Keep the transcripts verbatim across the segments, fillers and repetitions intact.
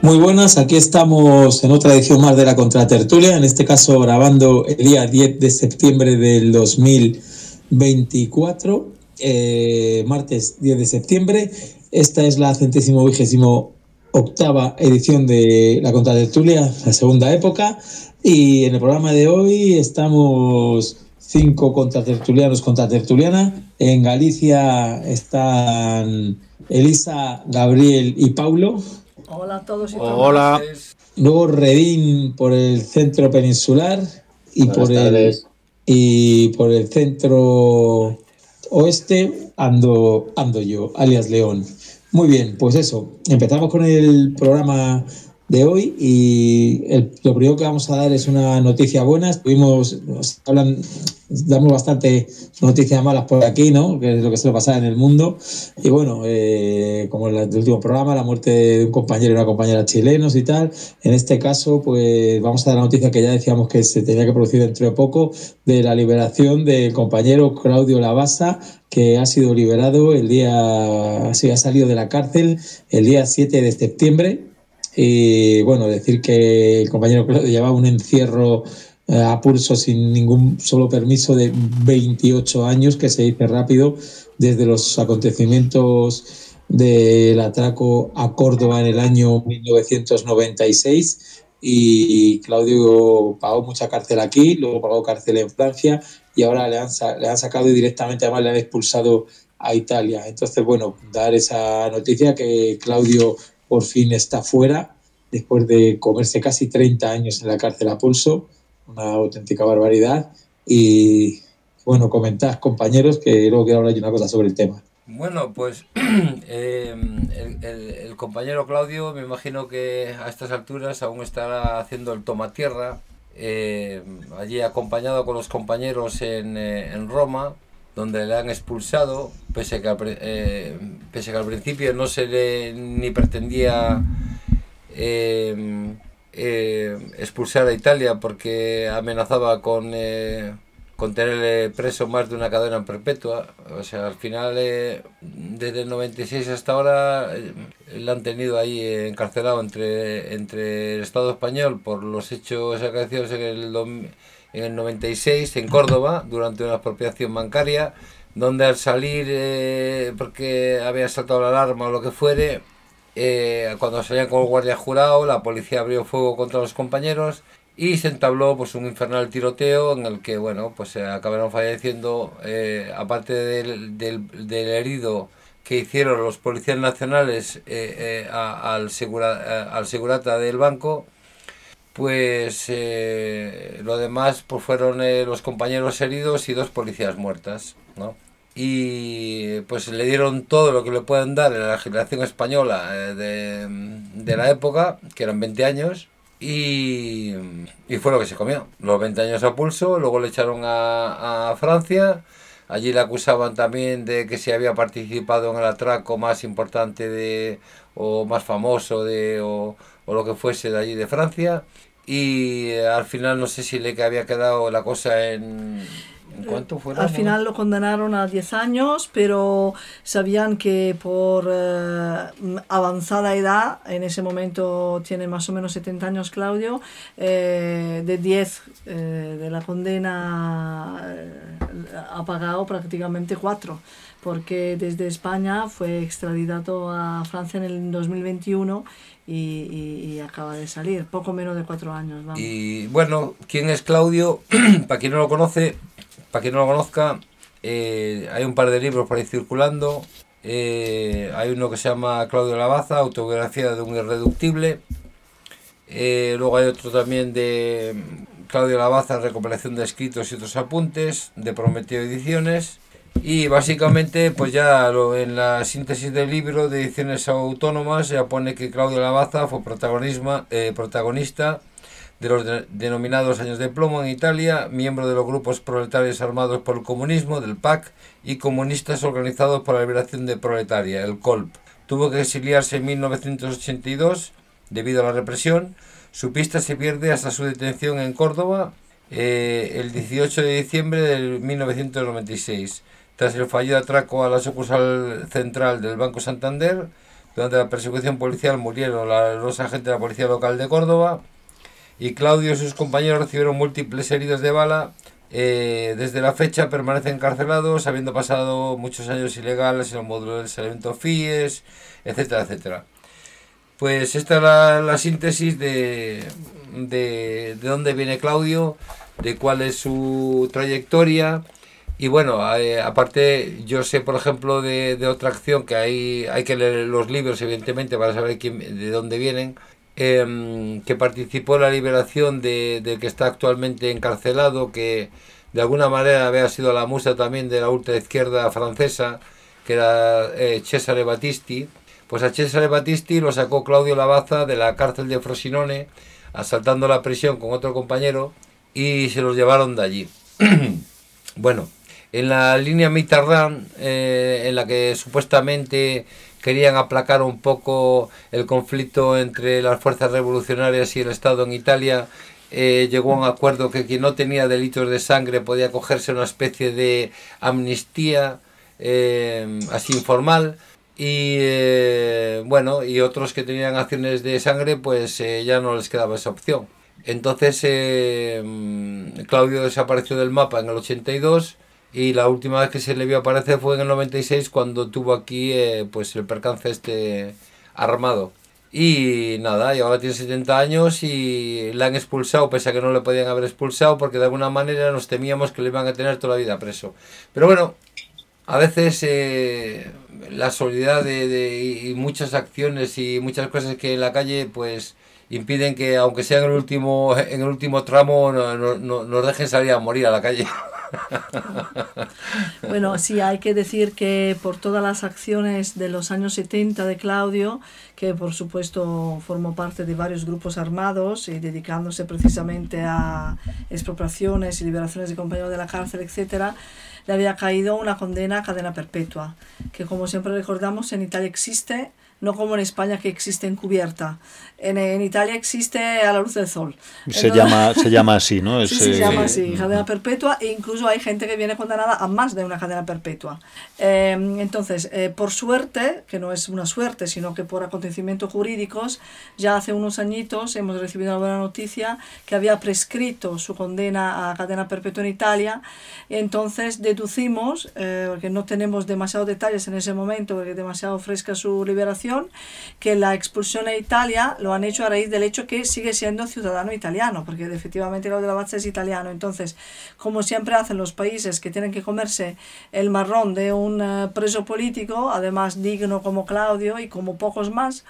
Muy buenas, aquí estamos en otra edición más de la Contratertulia, en este caso grabando el día diez de septiembre del dos mil veinticuatro, eh, martes diez de septiembre. Esta es la centésimo vigésimo octava edición de la Contratertulia, la segunda época, y en el programa de hoy estamos cinco contratertulianos, contratertuliana. En Galicia están Elisa, Gabriel y Paulo. Hola a todos y todas. Hola. Luego Redín por el centro peninsular y Buenas por tardes. el y por el centro oeste ando ando yo, alias León. Muy bien, pues eso, empezamos con el programa de hoy y el, lo primero que vamos a dar es una noticia buena. Estuvimos, nos hablan, damos bastante noticias malas por aquí, ¿no? Que es lo que suele pasar en el mundo. Y bueno, eh, como en el último programa, la muerte de un compañero y una compañera chilenos y tal. En este caso, pues vamos a dar la noticia que ya decíamos que se tenía que producir dentro de poco, de la liberación del compañero Claudio Lavasa, que ha sido liberado el día, así ha salido de la cárcel el día siete de septiembre. Y bueno, decir que el compañero Claudio llevaba un encierro eh, a pulso sin ningún solo permiso de veintiocho años, que se dice rápido, desde los acontecimientos del atraco a Córdoba en el año mil novecientos noventa y seis. Y Claudio pagó mucha cárcel aquí, luego pagó cárcel en Francia y ahora le han, le han sacado directamente, además le han expulsado a Italia. Entonces, bueno, dar esa noticia que Claudio por fin está fuera, después de comerse casi treinta años en la cárcel a pulso, una auténtica barbaridad. Y bueno, comentad, compañeros, que luego quiero hablar yo una cosa sobre el tema. Bueno, pues eh, el, el, el compañero Claudio, me imagino que a estas alturas aún estará haciendo el tomatierra, eh, allí acompañado con los compañeros en, eh, en Roma, donde le han expulsado, pese a que al, eh, pese a que al principio no se le ni pretendía eh, eh, expulsar a Italia porque amenazaba con, eh, con tenerle preso más de una cadena perpetua. O sea, al final, eh, desde el noventa y seis hasta ahora, eh, le han tenido ahí encarcelado entre, entre el Estado español por los hechos acaecidos en el en el noventa y seis en Córdoba durante una expropiación bancaria, donde al salir eh, porque había saltado la alarma o lo que fuere, eh, cuando salían con el guardia jurado, la policía abrió fuego contra los compañeros y se entabló pues un infernal tiroteo en el que bueno pues eh, acabaron falleciendo, eh, aparte del, del, del herido que hicieron los policías nacionales eh, eh, a, al, segura, a, al segurata del banco. Pues eh, lo demás pues fueron eh, los compañeros heridos y dos policías muertas, ¿no? Y pues le dieron todo lo que le pueden dar en la legislación española eh, de, de la época, que eran veinte años, y, y fue lo que se comió. Los veinte años a pulso, luego le echaron a, a Francia. Allí le acusaban también de que se había participado en el atraco más importante de, o más famoso de, o, o lo que fuese de allí de Francia. Y eh, al final no sé si le había quedado la cosa en... ¿En cuánto fuera? Al final lo condenaron a diez años, pero sabían que por eh, avanzada edad, en ese momento tiene más o menos setenta años Claudio, eh, de diez eh, de la condena eh, ha pagado prácticamente cuatro, porque desde España fue extraditado a Francia en el dos mil veintiuno y, y, y acaba de salir, poco menos de cuatro años. Vamos. Y bueno, ¿quién es Claudio? Para quien no lo conoce... Para quien no lo conozca, eh, hay un par de libros por ahí circulando. Eh, hay uno que se llama Claudio Lavasa, autobiografía de un irreductible. Eh, luego hay otro también de Claudio Lavasa, recopilación de escritos y otros apuntes, de Prometeo Ediciones. Y básicamente, pues ya lo, en la síntesis del libro de Ediciones Autónomas ya pone que Claudio Lavasa fue protagonismo, eh, protagonista de los de, denominados años de plomo en Italia, miembro de los grupos proletarios armados por el comunismo, del P A C, y comunistas organizados por la liberación de proletaria, el C O L P. Tuvo que exiliarse en mil novecientos ochenta y dos debido a la represión. Su pista se pierde hasta su detención en Córdoba eh, el dieciocho de diciembre de mil novecientos noventa y seis. Tras el fallido atraco a la sucursal central del Banco Santander, Durante la persecución policial murieron los agentes de la policía local de Córdoba y Claudio y sus compañeros recibieron múltiples heridos de bala. Eh, desde la fecha permanecen encarcelados, habiendo pasado muchos años ilegales en el módulo del Salento FIES, etcétera, etcétera. Pues esta es la, la síntesis de, de, de dónde viene Claudio, de cuál es su trayectoria. Y bueno, eh, aparte yo sé, por ejemplo, de, de otra acción que hay, hay que leer los libros, evidentemente, para saber quién, de dónde vienen, eh, que participó en la liberación de, de que está actualmente encarcelado, que de alguna manera había sido la musa también de la ultraizquierda francesa, que era eh, Cesare Battisti. Pues a Cesare Battisti lo sacó Claudio Lavazza de la cárcel de Frosinone, asaltando la prisión con otro compañero, y se los llevaron de allí. Bueno, en la línea Mitterrand, eh, en la que supuestamente querían aplacar un poco el conflicto entre las fuerzas revolucionarias y el Estado en Italia, eh, llegó a un acuerdo que quien no tenía delitos de sangre podía acogerse a una especie de amnistía, eh, así informal, y eh, bueno, y otros que tenían acciones de sangre, pues eh, ya no les quedaba esa opción. Entonces eh, Claudio desapareció del mapa en el ochenta y dos, y la última vez que se le vio aparecer fue en el noventa y seis, cuando tuvo aquí eh, pues el percance este armado. Y nada, y ahora tiene setenta años y la han expulsado, pese a que no le podían haber expulsado, porque de alguna manera nos temíamos que le iban a tener toda la vida preso. Pero bueno, a veces eh, la solidaridad de, de, y muchas acciones y muchas cosas que en la calle pues impiden que, aunque sea en el último, en el último tramo, no, no, no, nos dejen salir a morir a la calle. Bueno, sí, hay que decir que por todas las acciones de los años setenta de Claudio, que por supuesto formó parte de varios grupos armados y dedicándose precisamente a expropiaciones y liberaciones de compañeros de la cárcel, etcétera, le había caído una condena a cadena perpetua, que como siempre recordamos en Italia existe, no como en España que existe encubierta. En, en Italia existe a la luz del sol. Se, Entonces, llama, se llama así, ¿no? Es, sí, se llama así, cadena perpetua, e incluso hay gente que viene condenada a más de una cadena perpetua. Eh, entonces, eh, por suerte, que no es una suerte, sino que por acontecimientos jurídicos, ya hace unos añitos hemos recibido la buena noticia que había prescrito su condena a cadena perpetua en Italia, y entonces deducimos, eh, porque no tenemos demasiados detalles en ese momento, porque es demasiado fresca su liberación, que la expulsión a Italia lo han hecho a raíz del hecho que sigue siendo ciudadano italiano, porque efectivamente Claudio Lavazza es italiano. Entonces, como siempre hacen los países que tienen que comerse el marrón de un uh, preso político, además digno como Claudio y como pocos más,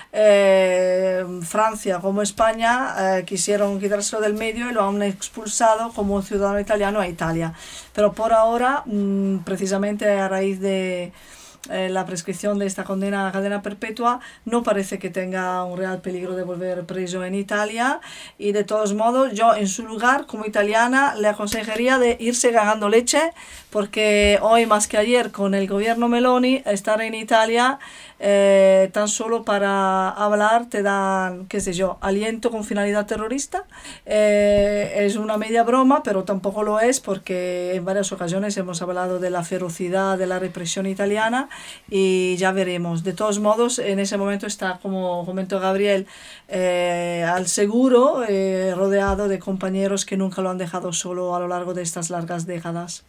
eh, Francia como España eh, quisieron quitárselo del medio y lo han expulsado como ciudadano italiano a Italia. Pero por ahora, mmm, precisamente a raíz de Eh, la prescripción de esta condena a cadena perpetua, no parece que tenga un real peligro de volver preso en Italia, y de todos modos yo en su lugar como italiana le aconsejaría de irse ganando leche, porque hoy más que ayer con el gobierno Meloni estar en Italia eh, tan solo para hablar te dan, qué sé yo, aliento con finalidad terrorista. Eh, es una media broma, pero tampoco lo es, porque en varias ocasiones hemos hablado de la ferocidad de la represión italiana, y ya veremos. De todos modos, en ese momento está, como comentó Gabriel, eh, al seguro, eh, rodeado de compañeros que nunca lo han dejado solo a lo largo de estas largas décadas.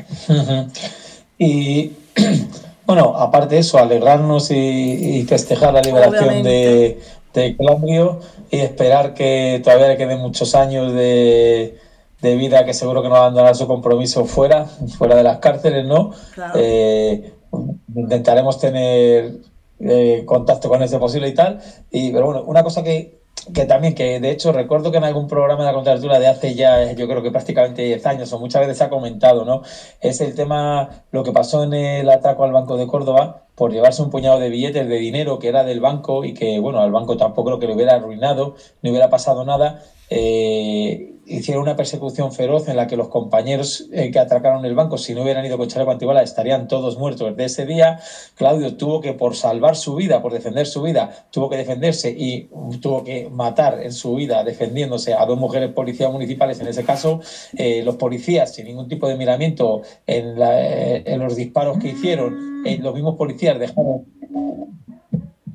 Y bueno, aparte de eso, alegrarnos y, y festejar la liberación de, de Claudio, y esperar que todavía le queden muchos años de, de vida, que seguro que no abandonará su compromiso fuera, fuera de las cárceles, ¿no? Claro. Eh, intentaremos tener eh, contacto con ese posible y tal. Y, pero bueno, una cosa que, que también, que de hecho recuerdo que en algún programa de la contracultura de hace ya, yo creo que prácticamente diez años, o muchas veces se ha comentado, ¿no? Es el tema, lo que pasó en el atraco al Banco de Córdoba, por llevarse un puñado de billetes de dinero que era del banco, y que, bueno, al banco tampoco creo que le hubiera arruinado, no hubiera pasado nada. Eh, hicieron una persecución feroz en la que los compañeros eh, que atracaron el banco, si no hubieran ido con chaleco antibalas, estarían todos muertos de ese día. Claudio tuvo que, por salvar su vida, por defender su vida, tuvo que defenderse y tuvo que matar en su vida defendiéndose a dos mujeres policías municipales en ese caso. Eh, los policías, sin ningún tipo de miramiento en, la, eh, en los disparos que hicieron, eh, los mismos policías dejaron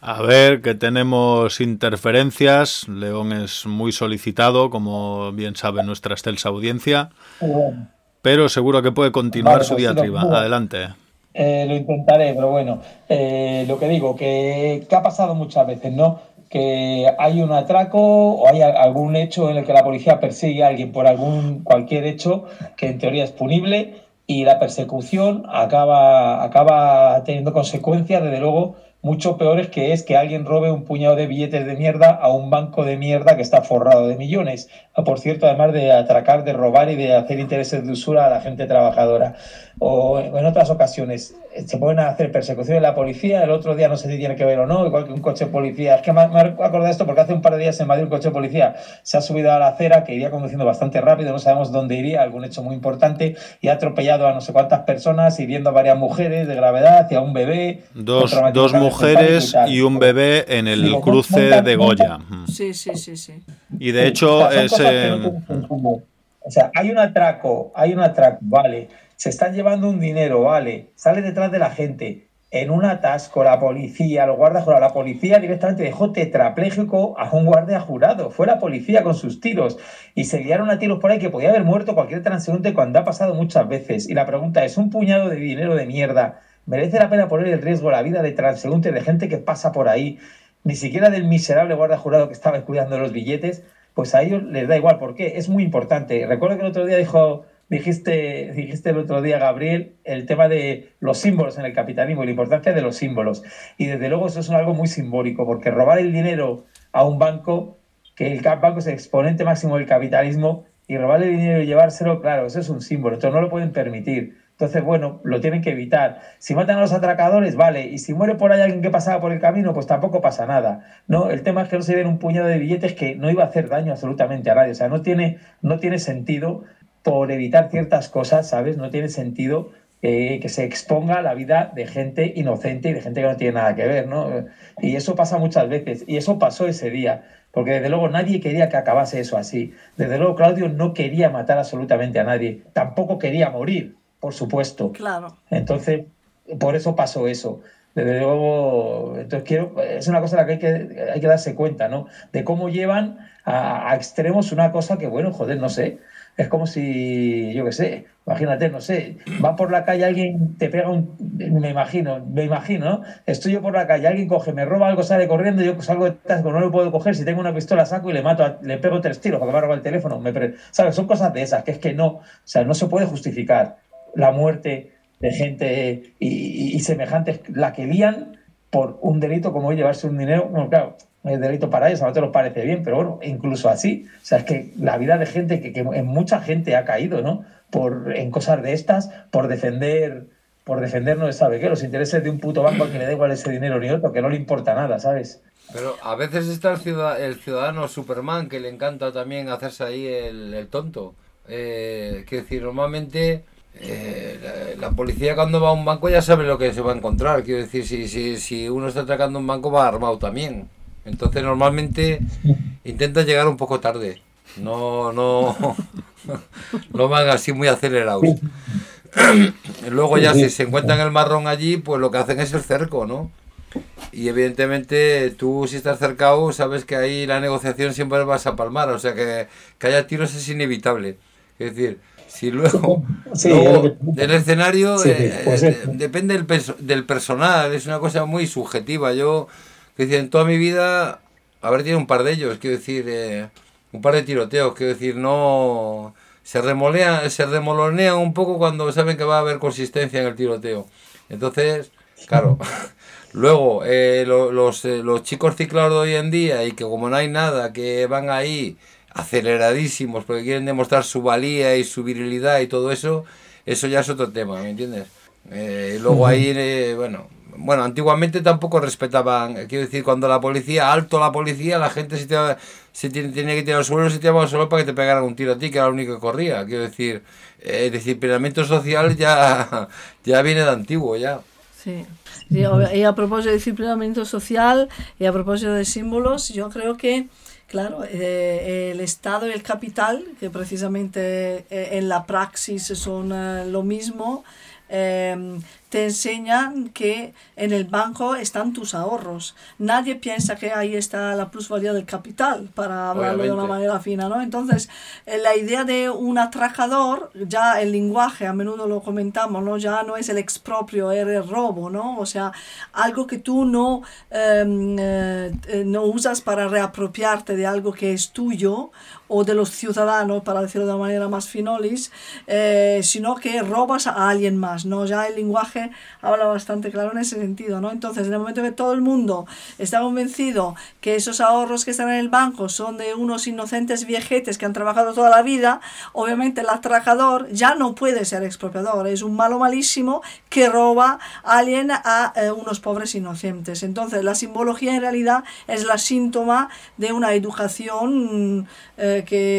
A ver, que tenemos interferencias. León es muy solicitado, como bien sabe nuestra excelsa audiencia, Bueno, pero seguro que puede continuar vale, su pues lo, diatriba. Adelante. eh, lo intentaré, pero bueno, eh, lo que digo, que, que ha pasado muchas veces, ¿no? Que hay un atraco o hay a- algún hecho en el que la policía persigue a alguien por algún cualquier hecho que en teoría es punible y la persecución acaba, acaba teniendo consecuencias, desde luego, mucho peores, que es que alguien robe un puñado de billetes de mierda a un banco de mierda que está forrado de millones. Ah, por cierto, además de atracar, de robar y de hacer intereses de usura a la gente trabajadora. O en otras ocasiones eh, se pueden hacer persecuciones de la policía, el otro día no sé si tiene que ver o no, igual que un coche de policía. Es que me, me acordado de esto porque hace un par de días en Madrid un coche de policía se ha subido a la acera, que iría conduciendo bastante rápido, no sabemos dónde iría, algún hecho muy importante, y ha atropellado a no sé cuántas personas, hiriendo a varias mujeres de gravedad y a un bebé con Dos, traumatismo dos craneoencefálico y mujeres tal. y un bebé en el Digo, cruce montan, de montan, Goya. Mm. Sí, sí, sí, sí. Y de sí, o hecho sea, son es... cosas que no eh, tienen sentido. O sea, hay un atraco, hay un atraco, vale. Se están llevando un dinero, vale. Sale detrás de la gente. En un atasco, la policía, los guardias jurados, la policía directamente dejó tetrapléjico a un guardia jurado. Fue la policía con sus tiros. Y se liaron a tiros por ahí que podía haber muerto cualquier transeúnte, cuando ha pasado muchas veces. Y la pregunta es, ¿un puñado de dinero de mierda merece la pena poner en riesgo la vida de transeúntes, de gente que pasa por ahí? Ni siquiera del miserable guardia jurado que estaba cuidando los billetes. Pues a ellos les da igual. ¿Por qué? Es muy importante. Recuerdo que el otro día dijo, dijiste, dijiste el otro día, Gabriel, el tema de los símbolos en el capitalismo y la importancia de los símbolos. Y desde luego eso es algo muy simbólico, porque robar el dinero a un banco, que el banco es el exponente máximo del capitalismo, y robarle el dinero y llevárselo, claro, eso es un símbolo. Entonces no lo pueden permitir. Entonces, bueno, lo tienen que evitar. Si matan a los atracadores, vale. Y si muere por ahí alguien que pasaba por el camino, pues tampoco pasa nada, ¿no? El tema es que no se den un puñado de billetes que no iba a hacer daño absolutamente a nadie. O sea, no tiene, no tiene sentido, por evitar ciertas cosas, ¿sabes? No tiene sentido eh, que se exponga la vida de gente inocente y de gente que no tiene nada que ver, ¿no? Y eso pasa muchas veces. Y eso pasó ese día. Porque desde luego nadie quería que acabase eso así. Desde luego Claudio no quería matar absolutamente a nadie. Tampoco quería morir, por supuesto. Claro. Entonces, por eso pasó eso. Desde luego, entonces quiero, es una cosa en la que hay que, hay que darse cuenta, ¿no? De cómo llevan a, a extremos una cosa que, bueno, joder, no sé. Es como si, yo qué sé, imagínate, no sé, va por la calle alguien, te pega un, me imagino, me imagino, ¿no? Estoy yo por la calle, alguien coge, me roba algo, sale corriendo, yo salgo detrás, no lo puedo coger, si tengo una pistola saco y le mato, a, le pego tres tiros porque me ha robado el teléfono, me pre... ¿sabes? Son cosas de esas, que es que no, o sea, no se puede justificar la muerte de gente y, y, y semejantes, la que lían por un delito como llevarse un dinero, bueno, claro, es delito para ellos, a nosotros nos parece bien, pero bueno, incluso así, o sea, es que la vida de gente, que, que en mucha gente ha caído, ¿no? Por, en cosas de estas, por defender, por defender no se sabe qué, los intereses de un puto banco al que le da igual ese dinero ni otro, que no le importa nada, ¿sabes? Pero a veces está el ciudadano, el ciudadano Superman, que le encanta también hacerse ahí el, el tonto. Eh, quiero decir, normalmente eh, la, la policía cuando va a un banco ya sabe lo que se va a encontrar. Quiero decir, si, si, si uno está atracando un banco va armado también. Entonces normalmente intentan llegar un poco tarde. No, no, no van así muy acelerados. Luego ya si se encuentran el marrón allí, pues lo que hacen es el cerco, ¿no? Y evidentemente tú, si estás cercado, sabes que ahí la negociación siempre vas a palmar, o sea que, que haya tiros es inevitable. Es decir, si luego, sí, luego el escenario sí, eh, pues eh, depende del, perso del personal, es una cosa muy subjetiva. Yo, que decir, en toda mi vida, haber tenido un par de ellos, quiero decir, eh, un par de tiroteos, quiero decir, no... Se remolean, se remolonean un poco cuando saben que va a haber consistencia en el tiroteo. Entonces, claro... Luego, eh, lo, los, eh, los chicos ciclados de hoy en día, y que como no hay nada, que van ahí aceleradísimos porque quieren demostrar su valía y su virilidad y todo eso, eso ya es otro tema, ¿me entiendes? Eh, luego ahí, eh, bueno, bueno, antiguamente tampoco respetaban, eh, quiero decir, cuando la policía, alto la policía, la gente se, te, se tiene, tenía que tirar al suelo, se tiraba al suelo para que te pegaran un tiro a ti, que era lo único que corría, quiero decir, eh, el disciplinamiento social ya, ya viene de antiguo, ya. Sí. Y a propósito de disciplinamiento social y a propósito de símbolos, yo creo que, claro, eh, el Estado y el capital, que precisamente eh, en la praxis son eh, lo mismo, eh, te enseñan que en el banco están tus ahorros. Nadie piensa que ahí está la plusvalía del capital, para hablarlo Obviamente. de una manera fina, ¿no? Entonces, la idea de un atracador, ya el lenguaje, a menudo lo comentamos, ¿no? Ya no es el expropio, es el robo, ¿no? O sea, algo que tú no, eh, eh, no usas para reapropiarte de algo que es tuyo, o de los ciudadanos, para decirlo de una manera más finolis, eh, sino que robas a alguien más, ¿no? Ya el lenguaje habla bastante claro en ese sentido, ¿no? Entonces, en el momento que todo el mundo está convencido que esos ahorros que están en el banco son de unos inocentes viejetes que han trabajado toda la vida, obviamente el atracador ya no puede ser expropiador, es un malo malísimo que roba a alguien a eh, unos pobres inocentes. Entonces, la simbología en realidad es la síntoma de una educación eh,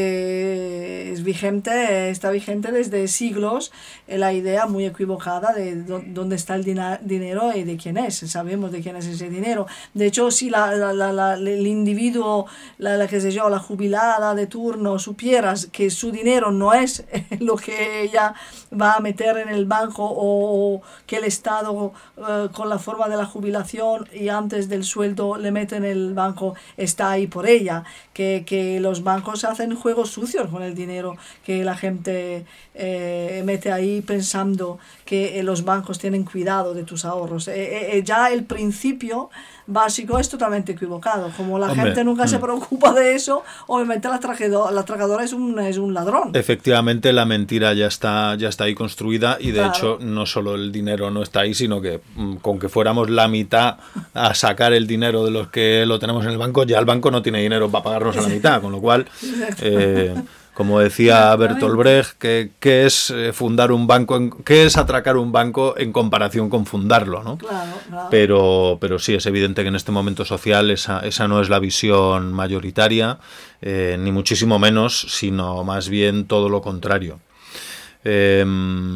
que es vigente, está vigente desde siglos, eh, la idea muy equivocada de do, dónde está el dina, dinero y de quién es. Sabemos de quién es ese dinero. De hecho, si la, la, la, la, el individuo, la, la, qué sé yo, la jubilada de turno, supieras que su dinero no es lo que ella va a meter en el banco, o, o que el Estado, uh, con la forma de la jubilación y antes del sueldo le mete en el banco, está ahí por ella, que, que los bancos hacen juegos sucios con el dinero que la gente eh, mete ahí pensando que eh, los bancos tienen cuidado de tus ahorros. Eh, eh, ya el principio básico es totalmente equivocado. Como la Hombre, gente nunca mm. se preocupa de eso, obviamente la atracadora, la atracadora es un, es un ladrón. Efectivamente, la mentira ya está, ya está ahí construida, y de claro. hecho no solo el dinero no está ahí, sino que mm, con que fuéramos la mitad a sacar el dinero de los que lo tenemos en el banco, ya el banco no tiene dinero para pagarnos a la mitad, con lo cual... Eh, como decía Bertolt Brecht, que, que es fundar un banco, en, que es atracar un banco en comparación con fundarlo, ¿no? Claro, claro. Pero, pero sí, es evidente que en este momento social esa, esa no es la visión mayoritaria, eh, ni muchísimo menos, sino más bien todo lo contrario. Eh,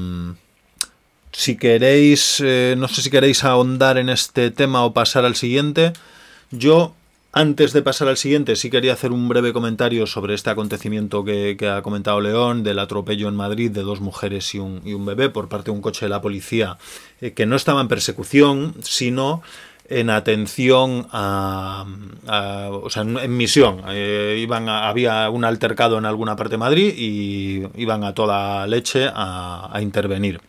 si queréis, eh, no sé si queréis ahondar en este tema o pasar al siguiente. Yo... Antes de pasar al siguiente, sí quería hacer un breve comentario sobre este acontecimiento que, que ha comentado León, del atropello en Madrid de dos mujeres y un, y un bebé por parte de un coche de la policía, eh, que no estaba en persecución, sino en atención a, a o sea, en, en misión. Eh, iban a, había un altercado en alguna parte de Madrid y iban a toda leche a, a intervenir.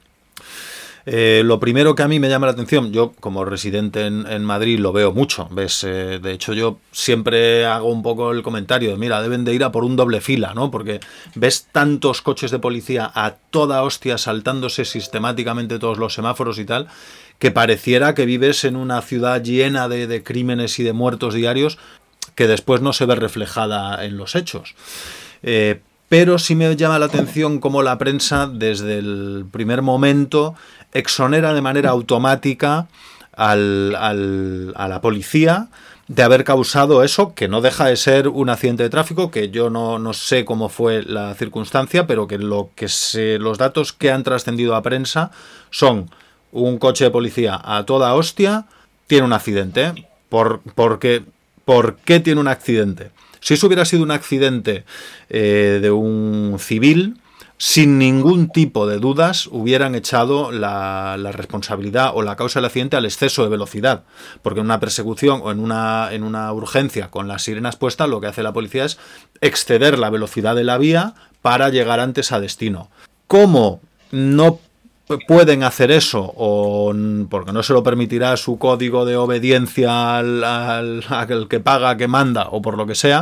Eh, lo primero que a mí me llama la atención, yo como residente en, en Madrid lo veo mucho, ¿ves? Eh, de hecho yo siempre hago un poco el comentario de, mira, deben de ir a por un doble fila, ¿no? Porque ves tantos coches de policía a toda hostia saltándose sistemáticamente todos los semáforos y tal, que pareciera que vives en una ciudad llena de, de crímenes y de muertos diarios que después no se ve reflejada en los hechos. Eh, pero sí me llama la atención cómo la prensa desde el primer momento exonera de manera automática al, al, a la policía de haber causado eso, que no deja de ser un accidente de tráfico, que yo no, no sé cómo fue la circunstancia, pero que, lo que se, los datos que han trascendido a prensa son un coche de policía a toda hostia, tiene un accidente. ¿Por, porque, ¿por qué tiene un accidente? Si eso hubiera sido un accidente eh, de un civil, sin ningún tipo de dudas hubieran echado la, la responsabilidad o la causa del accidente al exceso de velocidad, porque en una persecución o en una, en una urgencia con las sirenas puestas, lo que hace la policía es exceder la velocidad de la vía para llegar antes a destino. ¿Cómo no pueden hacer eso? O porque no se lo permitirá su código de obediencia al, al, al que paga, que manda, o por lo que sea,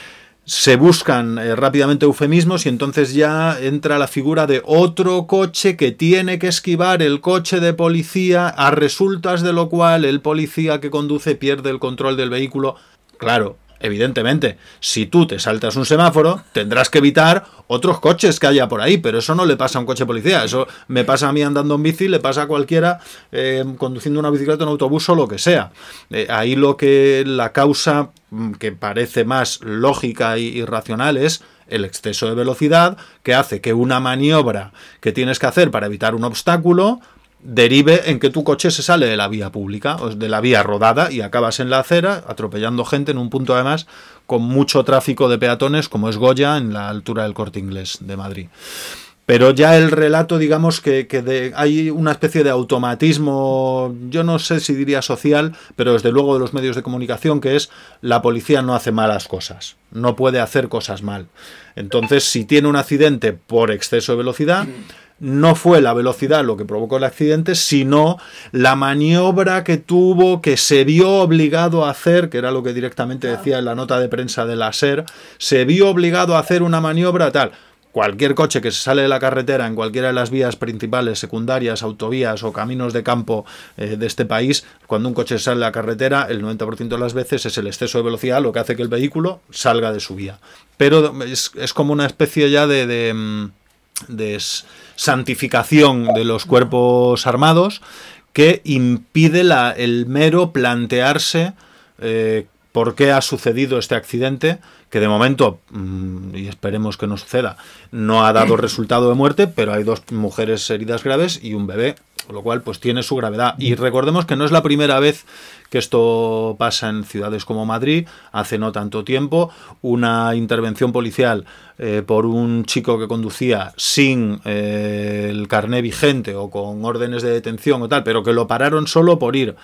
se buscan eh, rápidamente eufemismos, y entonces ya entra la figura de otro coche que tiene que esquivar el coche de policía, a resultas de lo cual el policía que conduce pierde el control del vehículo. Claro, evidentemente, si tú te saltas un semáforo, tendrás que evitar otros coches que haya por ahí, pero eso no le pasa a un coche de policía, eso me pasa a mí andando en bici, le pasa a cualquiera eh, conduciendo una bicicleta, un autobús o lo que sea. Eh, ahí lo que la causa que parece más lógica y racional es el exceso de velocidad, que hace que una maniobra que tienes que hacer para evitar un obstáculo derive en que tu coche se sale de la vía pública, o de la vía rodada, y acabas en la acera atropellando gente en un punto además con mucho tráfico de peatones, como es Goya, en la altura del Corte Inglés de Madrid. Pero ya el relato, digamos que, que de, hay una especie de automatismo, yo no sé si diría social, pero desde luego de los medios de comunicación, que es la policía no hace malas cosas, no puede hacer cosas mal. Entonces, si tiene un accidente por exceso de velocidad, no fue la velocidad lo que provocó el accidente, sino la maniobra que tuvo, que se vio obligado a hacer, que era lo que directamente decía en la nota de prensa de la SER, se vio obligado a hacer una maniobra tal. Cualquier coche que se sale de la carretera en cualquiera de las vías principales, secundarias, autovías o caminos de campo eh, de este país, cuando un coche sale de la carretera, el noventa por ciento de las veces es el exceso de velocidad lo que hace que el vehículo salga de su vía. Pero es, es como una especie ya de, de, de santificación de los cuerpos armados que impide la, el mero plantearse eh, por qué ha sucedido este accidente, que de momento, y esperemos que no suceda, no ha dado resultado de muerte, pero hay dos mujeres heridas graves y un bebé, con lo cual pues tiene su gravedad. Y recordemos que no es la primera vez que esto pasa en ciudades como Madrid. Hace no tanto tiempo, una intervención policial eh, por un chico que conducía sin eh, el carné vigente o con órdenes de detención o tal, pero que lo pararon solo por ir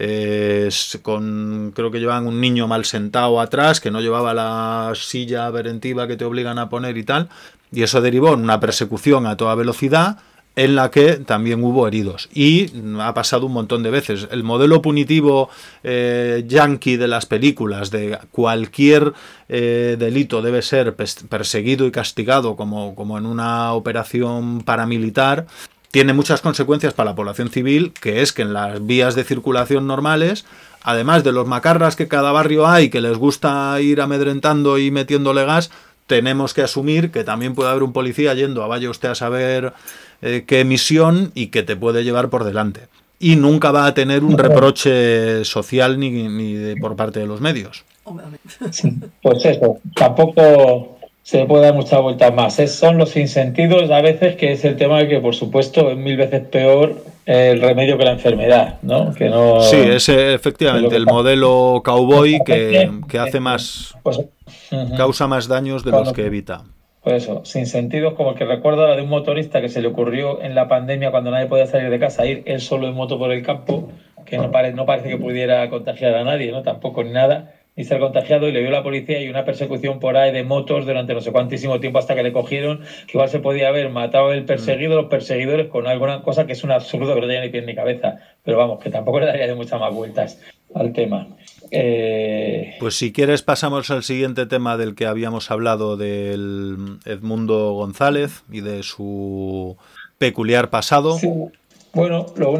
eh, con, creo que llevaban un niño mal sentado atrás, que no llevaba la silla preventiva que te obligan a poner y tal, y eso derivó en una persecución a toda velocidad en la que también hubo heridos, y ha pasado un montón de veces. El modelo punitivo eh, yankee de las películas, de cualquier eh, delito debe ser perseguido y castigado como, como en una operación paramilitar, tiene muchas consecuencias para la población civil, que es que en las vías de circulación normales, además de los macarras que cada barrio hay, que les gusta ir amedrentando y metiéndole gas, tenemos que asumir que también puede haber un policía yendo a vaya usted a saber eh, qué misión y que te puede llevar por delante. Y nunca va a tener un reproche social ni, ni de, por parte de los medios. Sí, pues eso, tampoco se puede dar muchas vueltas más. Es, son los sinsentidos a veces, que es el tema de que, por supuesto, es mil veces peor el remedio que la enfermedad, ¿no? Que no sí, es efectivamente el modelo cowboy que, que hace más, pues, uh-huh. causa más daños de Cuando, los que evita. Pues eso, sin sentidos, como el que recuerdo de un motorista que se le ocurrió en la pandemia, cuando nadie podía salir de casa, ir él solo en moto por el campo, que no, pare, no parece que pudiera contagiar a nadie, ¿no? Tampoco ni nada, ni ser contagiado, y le vio la policía y una persecución por ahí de motos durante no sé cuantísimo tiempo hasta que le cogieron, que igual se podía haber matado el perseguido, los perseguidores, con alguna cosa que es un absurdo que no tenía ni pie ni cabeza, pero vamos, que tampoco le daría de muchas más vueltas al tema. Eh... Pues si quieres pasamos al siguiente tema del que habíamos hablado, del Edmundo González y de su peculiar pasado. Sí. Bueno, lo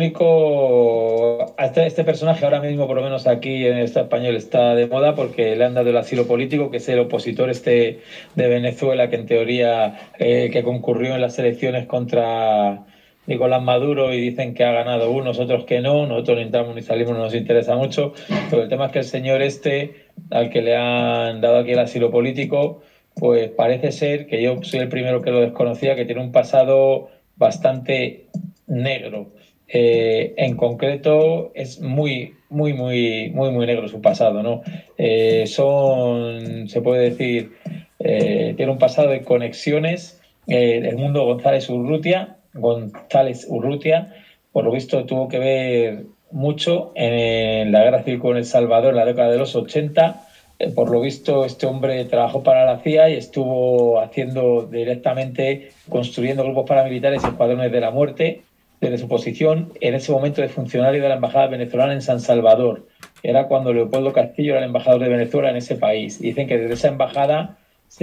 único, este, este personaje ahora mismo, por lo menos aquí en el Estado español, está de moda porque le han dado el asilo político, que es el opositor este de Venezuela, que en teoría eh, que concurrió en las elecciones contra Nicolás Maduro, y dicen que ha ganado unos, otros que no. Nosotros ni entramos ni salimos, no nos interesa mucho, pero el tema es que el señor este, al que le han dado aquí el asilo político, pues parece ser, que yo soy el primero que lo desconocía, que tiene un pasado bastante negro. Eh, en concreto es muy, muy, muy, muy, muy negro su pasado, ¿no? Eh, son, se puede decir, eh, tiene un pasado de conexiones. Eh, Edmundo González Urrutia, González Urrutia, por lo visto tuvo que ver mucho en la guerra civil con El Salvador en la década de los ochenta. Eh, por lo visto este hombre trabajó para la C I A y estuvo haciendo directamente, construyendo grupos paramilitares y escuadrones de la muerte desde su posición en ese momento de funcionario de la embajada venezolana en San Salvador. Era cuando Leopoldo Castillo era el embajador de Venezuela en ese país. Dicen que desde esa embajada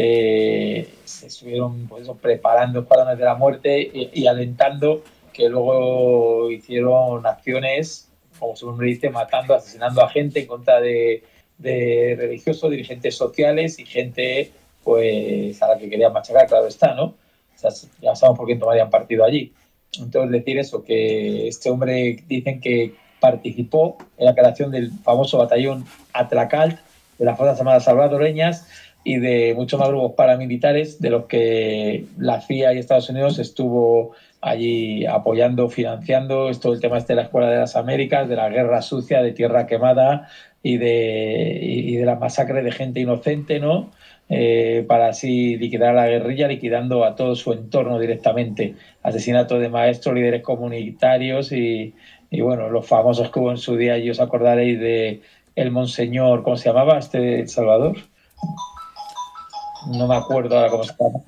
se, se estuvieron pues, preparando escuadrones de la muerte y, y alentando, que luego hicieron acciones, como su nombre dice, matando, asesinando a gente en contra de, de religiosos, dirigentes sociales y gente pues a la que querían machacar, claro está, ¿no? O sea, ya sabemos por quién tomarían partido allí. Entonces, decir eso, que este hombre dicen que participó en la creación del famoso batallón Atlacalt de las Fuerzas Armadas Salvadoreñas y de muchos más grupos paramilitares de los que la C I A y Estados Unidos estuvo allí apoyando, financiando todo el tema este de la Escuela de las Américas, de la guerra sucia, de tierra quemada y de, y de la masacre de gente inocente, ¿no? Eh, para así liquidar a la guerrilla, liquidando a todo su entorno directamente. Asesinato de maestros, líderes comunitarios y, y bueno, los famosos que hubo en su día, y os acordaréis de el monseñor, ¿cómo se llamaba este Salvador? No me acuerdo ahora cómo se llama.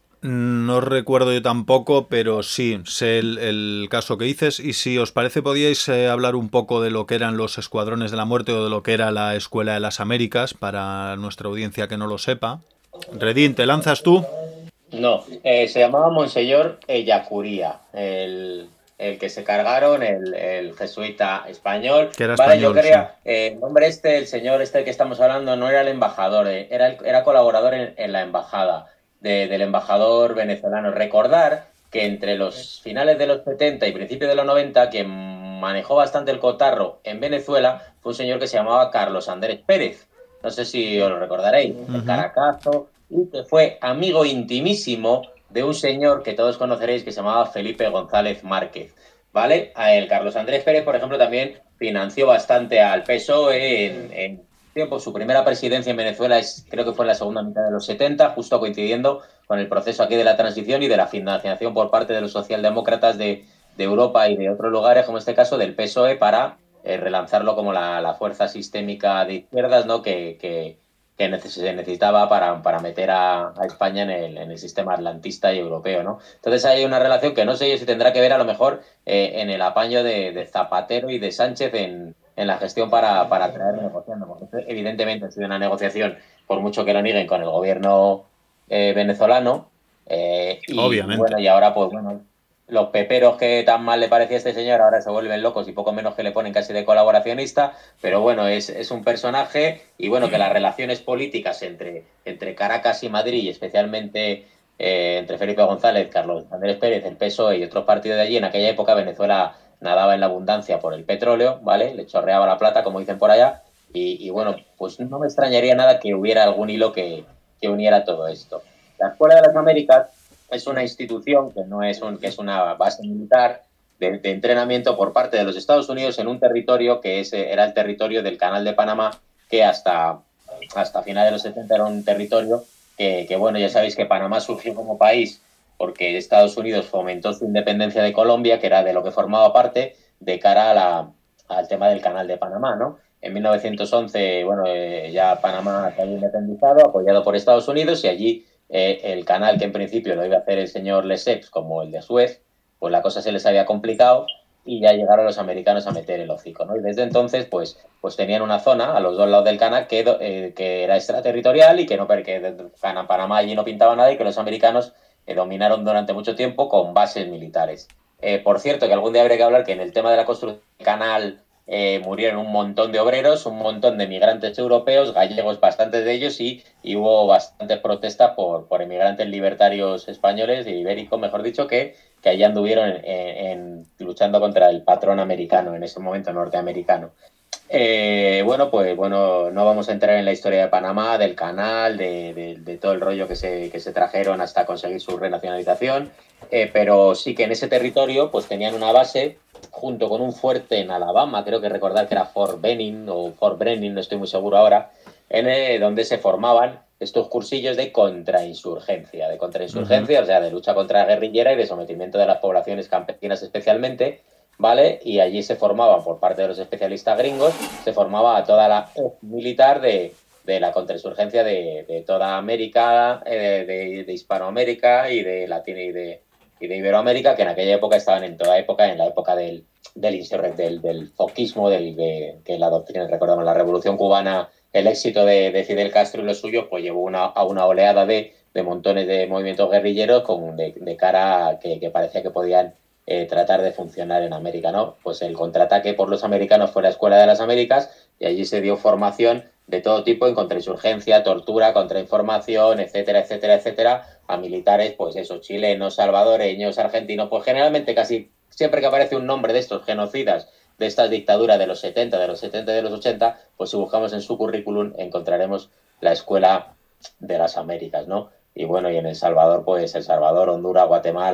No recuerdo yo tampoco, pero sí, sé el, el caso que dices. Y si os parece, podíais eh, hablar un poco de lo que eran los Escuadrones de la Muerte o de lo que era la Escuela de las Américas, para nuestra audiencia que no lo sepa. Redín, ¿te lanzas tú? No, eh, se llamaba Monseñor Ellacuría, el, el que se cargaron, el, el jesuita español. Que era vale, español, yo quería, sí. eh, el hombre este, el señor este que estamos hablando, no era el embajador, eh, era, el, era colaborador en, en la embajada de, del embajador venezolano. Recordar que entre los finales de los setenta y principios de los noventa, quien manejó bastante el cotarro en Venezuela fue un señor que se llamaba Carlos Andrés Pérez. No sé si os lo recordaréis, uh-huh. El Caracazo, y que fue amigo intimísimo de un señor que todos conoceréis que se llamaba Felipe González Márquez, ¿vale? A el Carlos Andrés Pérez, por ejemplo, también financió bastante al P S O E en, en tiempo. Su primera presidencia en Venezuela es, creo que fue en la segunda mitad de los setenta, justo coincidiendo con el proceso aquí de la transición y de la financiación por parte de los socialdemócratas de, de Europa y de otros lugares, como este caso del P S O E, para eh, relanzarlo como la, la fuerza sistémica de izquierdas, ¿no? que, que que se necesitaba para, para meter a, a España en el, en el sistema atlantista y europeo, ¿no? Entonces hay una relación que no sé yo si tendrá que ver a lo mejor eh, en el apaño de, de Zapatero y de Sánchez en, en la gestión para, para traer negociando, porque evidentemente ha sido una negociación, por mucho que lo nieguen, con el gobierno eh, venezolano, eh, y obviamente. Bueno, y ahora pues bueno, los peperos que tan mal le parecía a este señor ahora se vuelven locos y poco menos que le ponen casi de colaboracionista, pero bueno, es, es un personaje y bueno, que las relaciones políticas entre, entre Caracas y Madrid, y especialmente eh, entre Felipe González, Carlos Andrés Pérez, el P S O E y otros partidos de allí, en aquella época Venezuela nadaba en la abundancia por el petróleo, ¿vale? Le chorreaba la plata, como dicen por allá, y, y bueno, pues no me extrañaría nada que hubiera algún hilo que, que uniera todo esto. La Escuela de las Américas es una institución que no es un, que es una base militar de, de entrenamiento por parte de los Estados Unidos en un territorio que es, era el territorio del Canal de Panamá, que hasta, hasta finales de los setenta era un territorio que, que, bueno, ya sabéis que Panamá surgió como país porque Estados Unidos fomentó su independencia de Colombia, que era de lo que formaba parte, de cara a la, al tema del Canal de Panamá, ¿no? En mil novecientos once, bueno, eh, ya Panamá se había independizado, apoyado por Estados Unidos, y allí Eh, el canal que en principio lo iba a hacer el señor Lesseps, como el de Suez, pues la cosa se les había complicado y ya llegaron los americanos a meter el hocico, ¿no? Y desde entonces, pues, pues tenían una zona a los dos lados del canal que, eh, que era extraterritorial y que no, porque Panamá allí no pintaba nada, y que los americanos eh, dominaron durante mucho tiempo con bases militares. Eh, por cierto, que algún día habría que hablar que en el tema de la construcción del canal Eh, murieron un montón de obreros, un montón de migrantes europeos, gallegos bastantes de ellos, y, y hubo bastante protesta por, por emigrantes libertarios españoles, e ibéricos, mejor dicho, que, que allí anduvieron en, en, en, luchando contra el patrón americano, en ese momento norteamericano. Eh, bueno, pues bueno, no vamos a entrar en la historia de Panamá, del canal, de, de, de todo el rollo que se, que se trajeron hasta conseguir su renacionalización, eh, pero sí que en ese territorio pues tenían una base junto con un fuerte en Alabama, creo que recordar que era Fort Benning o Fort Brennan, no estoy muy seguro ahora, en el, donde se formaban estos cursillos de contrainsurgencia, de contrainsurgencia, uh-huh. O sea, de lucha contra la guerrillera y de sometimiento de las poblaciones campesinas especialmente, ¿vale? Y allí se formaban, por parte de los especialistas gringos, se formaba a toda la militar de, de la contrainsurgencia de, de toda América, eh, de, de Hispanoamérica y de Latino y de y de Iberoamérica, que en aquella época estaban en toda época, en la época del del, del, del foquismo, del, de, que la doctrina, recordamos, la Revolución Cubana, el éxito de, de Fidel Castro y los suyos, pues llevó una, a una oleada de, de montones de movimientos guerrilleros con, de, de cara a que, que parecía que podían eh, tratar de funcionar en América, ¿no? Pues el contraataque por los americanos fue la Escuela de las Américas, y allí se dio formación de todo tipo en contrainsurgencia, tortura, contrainformación, etcétera, etcétera, etcétera, a militares, pues eso, chilenos, salvadoreños, argentinos, pues generalmente casi siempre que aparece un nombre de estos genocidas, de estas dictaduras de los setenta, de los setenta y de los ochenta, pues si buscamos en su currículum encontraremos la Escuela de las Américas, ¿no? Y bueno, y en El Salvador, pues El Salvador, Honduras, Guatemala,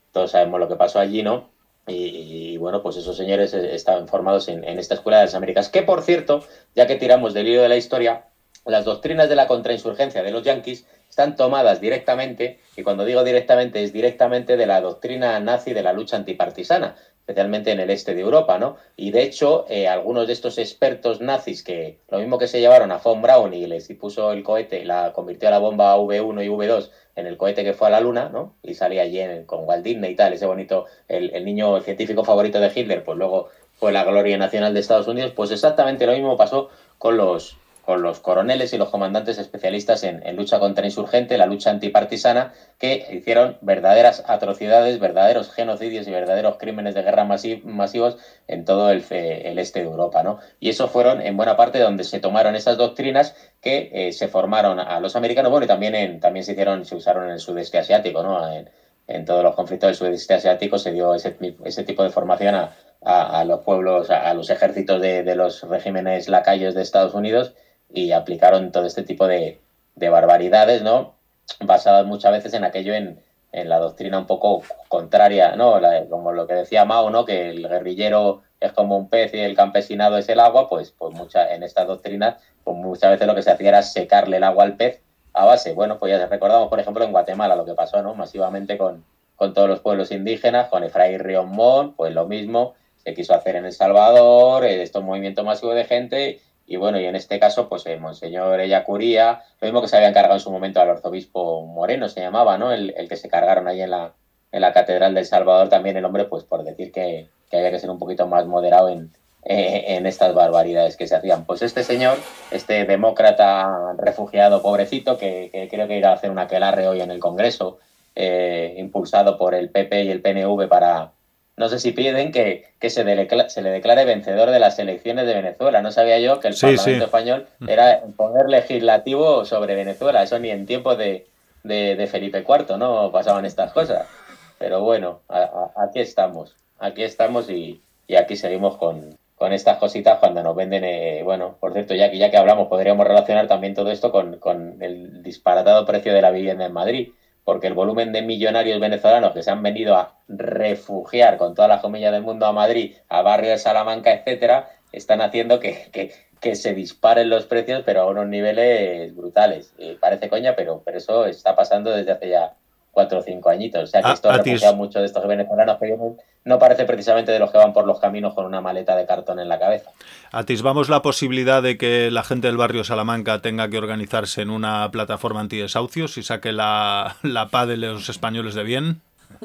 todos sabemos lo que pasó allí, ¿no? Y, y bueno, pues esos señores estaban formados en, en esta Escuela de las Américas, que por cierto, ya que tiramos del hilo de la historia, las doctrinas de la contrainsurgencia de los yanquis están tomadas directamente, y cuando digo directamente es directamente de la doctrina nazi de la lucha antipartisana, especialmente en el este de Europa, ¿no? Y de hecho, eh, algunos de estos expertos nazis que, lo mismo que se llevaron a von Braun y les puso el cohete, la convirtió a la bomba V uno y V dos en el cohete que fue a la Luna, ¿no? Y salía allí en, con Walt Disney y tal, ese bonito, el, el niño el científico favorito de Hitler, pues luego fue la gloria nacional de Estados Unidos, pues exactamente lo mismo pasó con los... con los coroneles y los comandantes especialistas en, en lucha contrainsurgente, la lucha antipartisana, que hicieron verdaderas atrocidades, verdaderos genocidios y verdaderos crímenes de guerra masi- masivos en todo el, el este de Europa, ¿no? Y eso fueron en buena parte donde se tomaron esas doctrinas que eh, se formaron a los americanos, bueno, y también, en, también se hicieron, se usaron en el sudeste asiático, ¿no? En, en todos los conflictos del sudeste asiático se dio ese, ese tipo de formación a, a, a los pueblos, a, a los ejércitos de, de los regímenes lacayos de Estados Unidos, y aplicaron todo este tipo de, de barbaridades, ¿no? Basadas muchas veces en aquello, en, en la doctrina un poco contraria, ¿no? La, como lo que decía Mao, ¿no? Que el guerrillero es como un pez y el campesinado es el agua, pues, pues mucha, en estas doctrinas, pues muchas veces lo que se hacía era secarle el agua al pez a base. Bueno, pues ya recordamos, por ejemplo, en Guatemala lo que pasó, ¿no? Masivamente con, con todos los pueblos indígenas, con Efraín Rion Mon, pues lo mismo se quiso hacer en El Salvador, estos movimientos masivos de gente. Y bueno, y en este caso, pues el Monseñor Ellacuría, lo mismo que se había encargado en su momento al arzobispo Moreno, se llamaba, ¿no? El, el que se cargaron ahí en la, en la Catedral del Salvador, también el hombre, pues por decir que, que había que ser un poquito más moderado en, eh, en estas barbaridades que se hacían. Pues este señor, este demócrata refugiado pobrecito, que, que creo que irá a hacer un aquelarre hoy en el Congreso, eh, impulsado por el P P y el P N V para... No sé si piden que, que se, de, se le declare vencedor de las elecciones de Venezuela. No sabía yo que el sí, Parlamento sí. español era el poder legislativo sobre Venezuela. Eso ni en tiempos de, de, de Felipe cuarto, ¿no? Pasaban estas cosas. Pero bueno, a, a, aquí estamos. Aquí estamos y, y aquí seguimos con, con estas cositas cuando nos venden... Eh, bueno, por cierto, ya que, ya que hablamos, podríamos relacionar también todo esto con, con el disparatado precio de la vivienda en Madrid, porque el volumen de millonarios venezolanos que se han venido a refugiar, con todas las comillas del mundo, a Madrid, a barrio de Salamanca, etcétera, están haciendo que, que, que se disparen los precios, pero a unos niveles brutales. Eh, parece coña, pero, pero eso está pasando desde hace ya cuatro o cinco añitos. O sea, que estos refugiados, muchos de estos venezolanos que vienen, no parece precisamente de los que van por los caminos con una maleta de cartón en la cabeza. Atisbamos la posibilidad de que la gente del barrio Salamanca tenga que organizarse en una plataforma antidesahucios y saque la, la paz de los españoles de bien.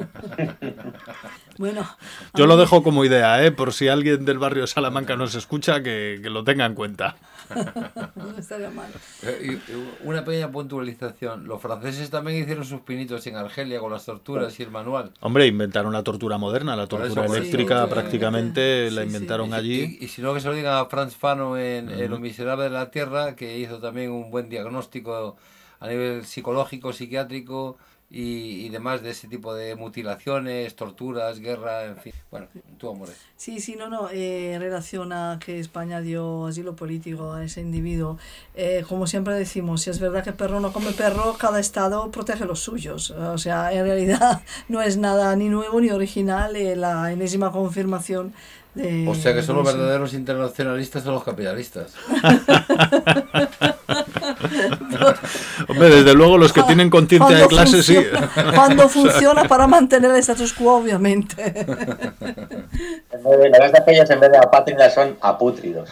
Bueno, yo lo dejo como idea, ¿eh? Por si alguien del barrio Salamanca nos escucha, que, que lo tenga en cuenta. No estaría mal. Una pequeña puntualización. Los franceses también hicieron sus pinitos en Argelia con las torturas y el manual. Hombre, inventaron la tortura moderna, la tortura eso, eléctrica sí, prácticamente sí, la inventaron sí. allí. Y, y si no, que se lo digan a Franz Fanon en, uh-huh. en Lo miserable de la tierra, que hizo también un buen diagnóstico a nivel psicológico, psiquiátrico y, y demás de ese tipo de mutilaciones, torturas, guerra, en fin. Bueno, tú, amores. Sí, sí, no, no, eh, en relación a que España dio asilo político a ese individuo, eh, como siempre decimos, si es verdad que perro no come perro, cada estado protege los suyos. O sea, en realidad no es nada ni nuevo ni original, eh, la enésima confirmación de... O sea que son los verdaderos internacionalistas son los capitalistas. Hombre, desde luego los que tienen conciencia de clase, sí. Cuando funciona para mantener el status quo, obviamente. En vez de, la verdad es que ellos en vez de apátridas son apútridos.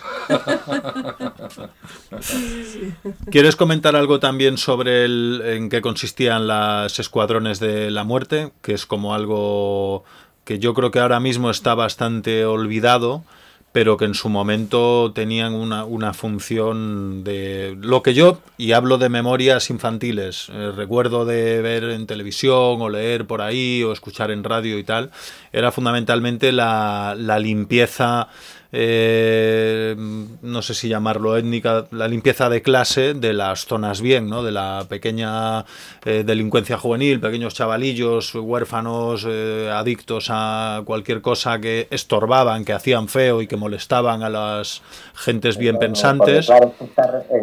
Sí, sí. ¿Quieres comentar algo también sobre el, en qué consistían las escuadrones de la muerte? Que es como algo que yo creo que ahora mismo está bastante olvidado, pero que en su momento tenían una, una función de... Lo que yo, y hablo de memorias infantiles, eh, recuerdo de ver en televisión o leer por ahí o escuchar en radio y tal, era fundamentalmente la, la limpieza, eh, no sé si llamarlo étnica, la limpieza de clase de las zonas bien, ¿no? De la pequeña eh, delincuencia juvenil, pequeños chavalillos, huérfanos, eh, adictos a cualquier cosa que estorbaban, que hacían feo y que molestaban a las gentes bien pensantes. Claro,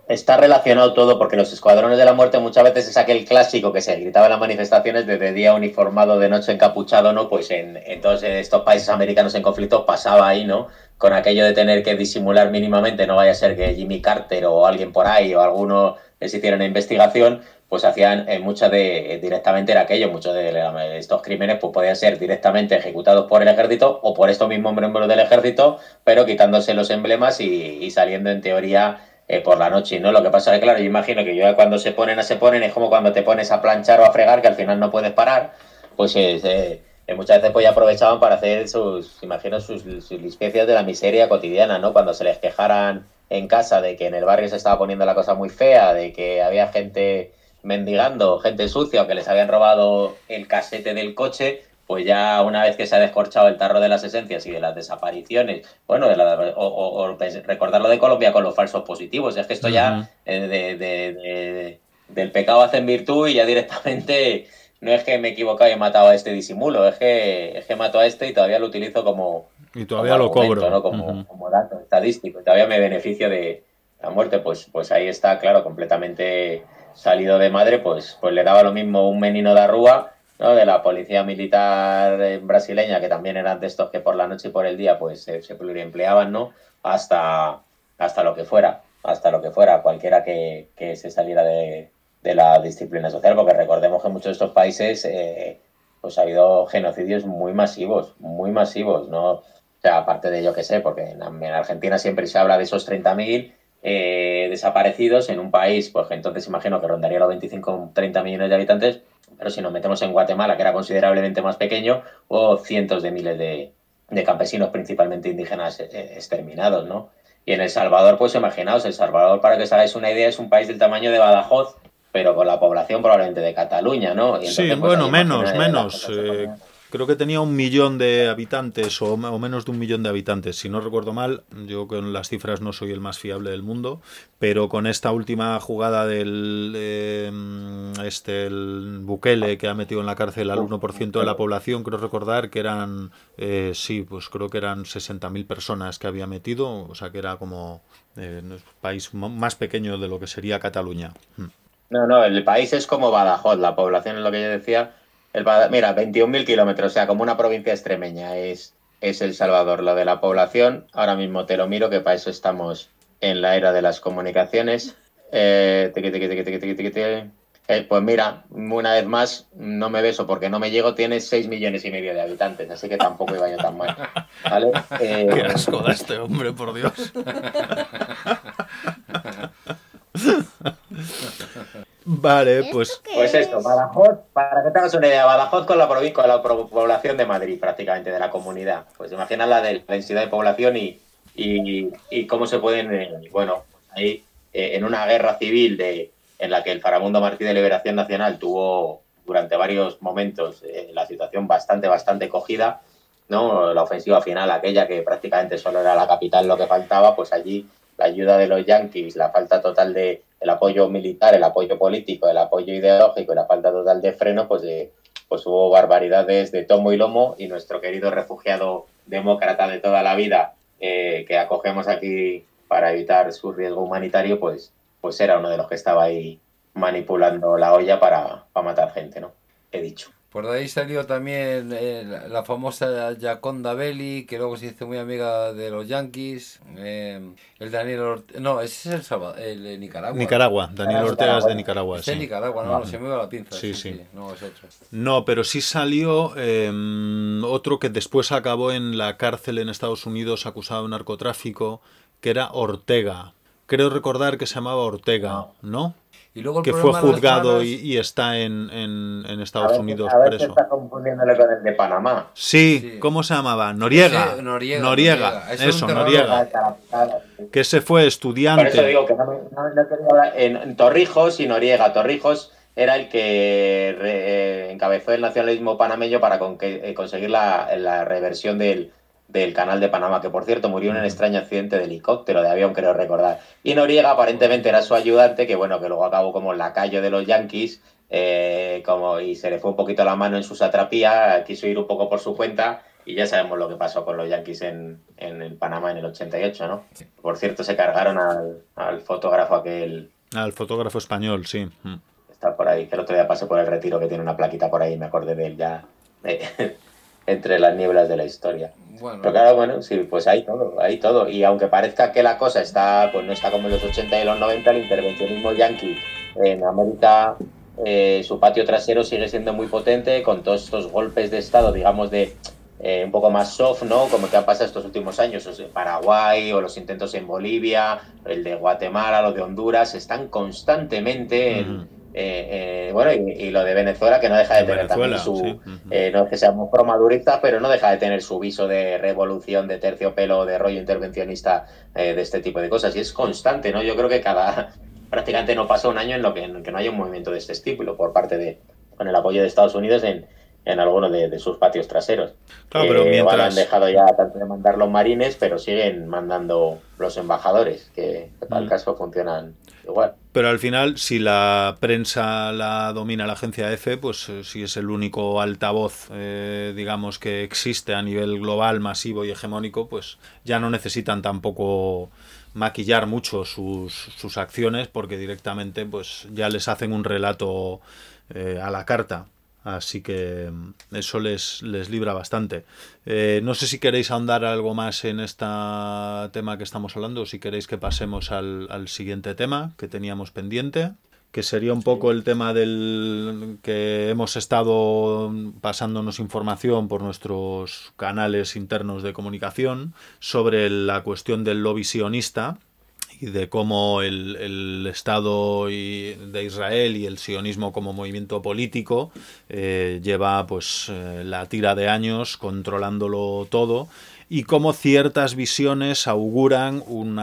está relacionado todo, porque los escuadrones de la muerte muchas veces es aquel clásico que se gritaba en las manifestaciones de, de día uniformado, de noche encapuchado, ¿no? Pues en, en todos estos países americanos en conflicto pasaba ahí, ¿no? Con aquello de tener que disimular mínimamente, no vaya a ser que Jimmy Carter o alguien por ahí o alguno les hiciera una investigación, pues hacían eh, muchas de, eh, directamente era aquello, muchos de, de estos crímenes pues podían ser directamente ejecutados por el ejército o por estos mismos miembros del ejército, pero quitándose los emblemas y, y saliendo en teoría eh, por la noche, ¿no? Lo que pasa es que, claro, yo imagino que yo cuando se ponen a se ponen es como cuando te pones a planchar o a fregar, que al final no puedes parar, pues eh, eh, eh, muchas veces pues ya aprovechaban para hacer sus, imagino, sus, sus limpiezas de la miseria cotidiana, ¿no? Cuando se les quejaran en casa de que en el barrio se estaba poniendo la cosa muy fea, de que había gente mendigando, gente sucia, o que les habían robado el casete del coche, pues ya una vez que se ha descorchado el tarro de las esencias y de las desapariciones, bueno, de la, o, o, o recordar lo de Colombia con los falsos positivos, es que esto ya eh, de, de, de, del pecado hacen virtud y ya directamente no es que me he equivocado y he matado a este disimulo, es que, es que mato a este y todavía lo utilizo como, y todavía como lo cobro, ¿no? como, uh-huh. como dato estadístico, y todavía me beneficio de la muerte, pues, pues ahí está, claro, completamente salido de madre, pues, pues le daba lo mismo un menino de Arrúa, ¿no? De la policía militar brasileña, que también eran de estos que por la noche y por el día pues se, se pluriempleaban, ¿no? Hasta, hasta lo que fuera, hasta lo que fuera, cualquiera que, que se saliera de, de la disciplina social, porque recordemos que en muchos de estos países eh, pues ha habido genocidios muy masivos, muy masivos, ¿no? O sea, aparte de yo que sé, porque en, en Argentina siempre se habla de esos treinta mil eh, desaparecidos en un país, pues que entonces imagino que rondaría los veinticinco o treinta millones de habitantes, pero si nos metemos en Guatemala, que era considerablemente más pequeño, o cientos de miles de, de campesinos, principalmente indígenas, eh, exterminados, ¿no? Y en El Salvador, pues imaginaos, El Salvador, para que os hagáis una idea, es un país del tamaño de Badajoz, pero con la población probablemente de Cataluña, ¿no? Y entonces, sí, pues, bueno, ahí, menos, imagina, menos. Eh, creo que tenía un millón de habitantes o, o menos de un millón de habitantes. Si no recuerdo mal, yo con las cifras no soy el más fiable del mundo, pero con esta última jugada del eh, este el Bukele, que ha metido en la cárcel al uno por ciento de la población, creo recordar que eran, eh, sí, pues creo que eran sesenta mil personas que había metido, o sea que era como eh, un país más pequeño de lo que sería Cataluña. No, no, el país es como Badajoz, la población es lo que yo decía. El Bada... Mira, veintiún mil kilómetros, o sea, como una provincia extremeña es, es El Salvador. Lo de la población, ahora mismo te lo miro, que para eso estamos en la era de las comunicaciones. Eh, tiqui, tiqui, tiqui, tiqui, tiqui, tiqui. Eh, pues mira, una vez más, no me beso porque no me llego, tiene seis millones y medio de habitantes, así que tampoco iba yo tan mal. ¿Vale? Eh... Qué asco da este hombre, por Dios. Vale, pues... Pues esto, Badajoz, para que te hagas una idea, Badajoz con la, con la población de Madrid, prácticamente, de la comunidad. Pues imagina la de la densidad de población y, y, y cómo se pueden, eh, bueno, ahí eh, en una guerra civil de, en la que el Farabundo Martí de Liberación Nacional tuvo durante varios momentos eh, la situación bastante, bastante cogida, ¿no? La ofensiva final, aquella que prácticamente solo era la capital lo que faltaba, pues allí la ayuda de los yanquis, la falta total de el apoyo militar, el apoyo político, el apoyo ideológico y la falta total de freno, pues, de, pues hubo barbaridades de tomo y lomo, y nuestro querido refugiado demócrata de toda la vida, eh, que acogemos aquí para evitar su riesgo humanitario, pues, pues era uno de los que estaba ahí manipulando la olla para, para matar gente, ¿no? He dicho. Por ahí salió también eh, la, la famosa Gioconda Belli, que luego se hizo muy amiga de los Yankees. Eh, el Daniel Ortega. No, ese es el, Salvador, el de Nicaragua. Nicaragua, Daniel Ortega es de Nicaragua. Es sí. de Nicaragua, no, no, se me iba la pinza. Sí, sí, sí. sí. No, es otro. No, pero sí salió eh, otro que después acabó en la cárcel en Estados Unidos acusado de narcotráfico, que era Ortega. Creo recordar que se llamaba Ortega, ¿no? ¿no? Y luego el que fue juzgado manos... y, y está en, en, en Estados a ver, Unidos a ver preso. Si está confundiéndole con el de Panamá. Sí, sí. ¿Cómo se llamaba? Noriega. Sí, Noriega. Noriega, Noriega. eso, eso Noriega. Que ese fue estudiante. Por eso digo que no, me, no, no quería hablar en, en Torrijos y Noriega. Torrijos era el que re, eh, encabezó el nacionalismo panameño para con que, eh, conseguir la, la reversión del, del canal de Panamá, que por cierto murió en un extraño accidente de helicóptero, de avión, creo recordar. Y Noriega aparentemente era su ayudante, que bueno, que luego acabó como lacayo de los Yankees, eh, como, y se le fue un poquito la mano en su satrapía, quiso ir un poco por su cuenta, y ya sabemos lo que pasó con los Yankees en, en, en Panamá en el ochenta y ocho, ¿no? Por cierto, se cargaron al, al fotógrafo aquel... Al fotógrafo español, sí. Está por ahí, que el otro día pasé por el Retiro, que tiene una plaquita por ahí, me acordé de él ya, eh, entre las nieblas de la historia. Bueno. Pero claro, bueno, sí, pues hay todo, hay todo. Y aunque parezca que la cosa está, pues no está como en los ochenta y los noventa, el intervencionismo yanqui en América, eh, su patio trasero sigue siendo muy potente, con todos estos golpes de estado, digamos, de eh, un poco más soft, ¿no? Como que han pasado estos últimos años, o sea, Paraguay o los intentos en Bolivia, el de Guatemala, lo de Honduras, están constantemente en, uh-huh. eh, eh, bueno, y, y lo de Venezuela, que no deja de, de tener Venezuela, también su, sí. uh-huh. eh, no es que seamos promaduristas, pero no deja de tener su viso de revolución, de terciopelo, de rollo intervencionista, eh, de este tipo de cosas, y es constante, ¿no? Yo creo que cada, prácticamente no pasa un año en lo que, en que no haya un movimiento de este estilo por parte de, con el apoyo de Estados Unidos en en algunos de, de sus patios traseros. Claro, pero eh, mientras... han dejado ya tanto de mandar los marines, pero siguen mandando los embajadores, que, que para mm. el caso funcionan igual. Pero al final, si la prensa la domina la agencia EFE, pues eh, si es el único altavoz, eh, digamos, que existe a nivel global, masivo y hegemónico, pues ya no necesitan tampoco maquillar mucho sus, sus acciones, porque directamente pues ya les hacen un relato eh, a la carta. Así que eso les, les libra bastante. Eh, no sé si queréis ahondar algo más en este tema que estamos hablando, o si queréis que pasemos al, al siguiente tema que teníamos pendiente, que sería un poco el tema del que hemos estado pasándonos información por nuestros canales internos de comunicación sobre la cuestión del lobby sionista y de cómo el, el Estado y de Israel y el sionismo como movimiento político eh, lleva pues eh, la tira de años controlándolo todo, y cómo ciertas visiones auguran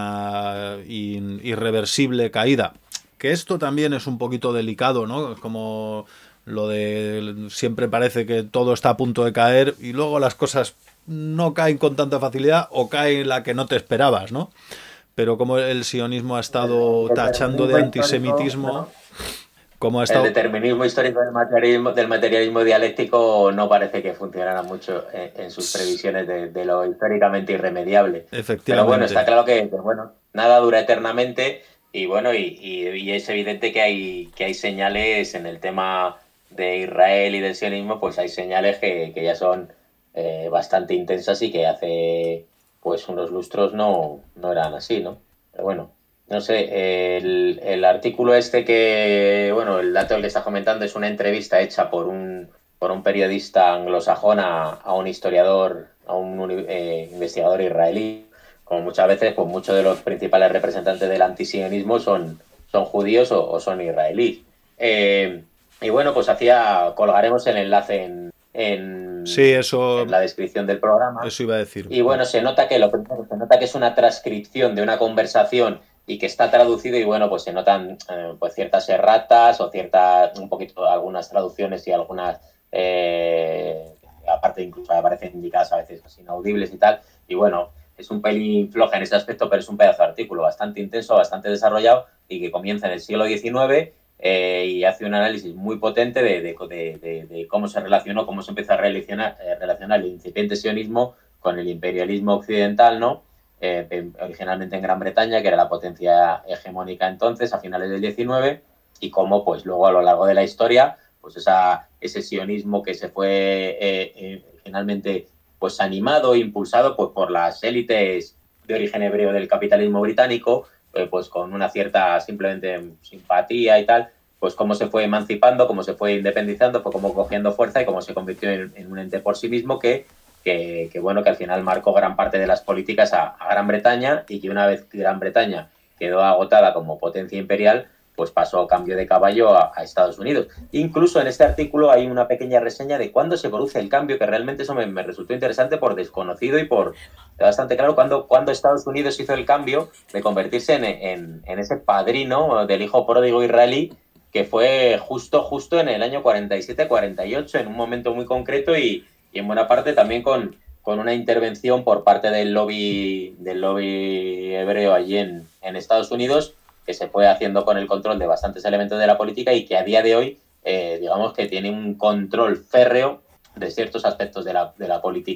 una in, irreversible caída. Que esto también es un poquito delicado, ¿no? Como lo de siempre parece que todo está a punto de caer y luego las cosas no caen con tanta facilidad, o cae la que no te esperabas, ¿no? Pero como el sionismo ha estado tachando de antisemitismo, ¿no? Como ha estado... El determinismo histórico del materialismo, del materialismo dialéctico no parece que funcionara mucho en, en sus previsiones de, de lo históricamente irremediable. Efectivamente. Pero bueno, está claro que, que bueno, nada dura eternamente, y bueno, y, y, y es evidente que hay, que hay señales en el tema de Israel y del sionismo, pues hay señales que, que ya son eh, bastante intensas y que hace... pues unos lustros no, no eran así, ¿no? Pero bueno, no sé, el, el artículo este que, bueno, el dato que estás comentando es una entrevista hecha por un, por un periodista anglosajón a, a un historiador, a un eh, investigador israelí. Como muchas veces, pues muchos de los principales representantes del antisionismo son, son judíos o, o son israelíes. Eh, y bueno, pues hacía, colgaremos el enlace en... En, sí, eso, en la descripción del programa. Eso iba a decir. Y bueno, se nota que lo primero, se nota que es una transcripción de una conversación y que está traducido, y bueno, pues se notan eh, pues ciertas erratas o ciertas, un poquito, algunas traducciones y algunas, eh, aparte incluso aparecen indicadas a veces así inaudibles y tal. Y bueno, es un pelín floja en ese aspecto, pero es un pedazo de artículo bastante intenso, bastante desarrollado, y que comienza en el siglo diecinueve. Eh, y hace un análisis muy potente de, de, de, de, de cómo se relacionó, cómo se empezó a relacionar, eh, relacionar el incipiente sionismo con el imperialismo occidental, ¿no? Eh, eh, originalmente en Gran Bretaña, que era la potencia hegemónica entonces, a finales del diecinueve, y cómo pues luego a lo largo de la historia, pues esa, ese sionismo que se fue eh, eh, finalmente pues animado e impulsado pues, por las élites de origen hebreo del capitalismo británico, pues con una cierta simplemente simpatía y tal, pues cómo se fue emancipando, cómo se fue independizando, fue como cogiendo fuerza y cómo se convirtió en, en un ente por sí mismo que, que, que, bueno, que al final marcó gran parte de las políticas a, a Gran Bretaña, y que una vez que Gran Bretaña quedó agotada como potencia imperial, pues pasó cambio de caballo a, a Estados Unidos. Incluso en este artículo hay una pequeña reseña de cuándo se produce el cambio, que realmente eso me, me resultó interesante por desconocido y por bastante claro, cuando, cuando Estados Unidos hizo el cambio de convertirse en, en, en ese padrino del hijo pródigo israelí, que fue justo, justo en el año cuarenta y siete cuarenta y ocho, en un momento muy concreto, y, y en buena parte también con, con una intervención por parte del lobby, del lobby hebreo allí en, en Estados Unidos, que se fue haciendo con el control de bastantes elementos de la política, y que a día de hoy, eh, digamos que tiene un control férreo de ciertos aspectos de la, de la política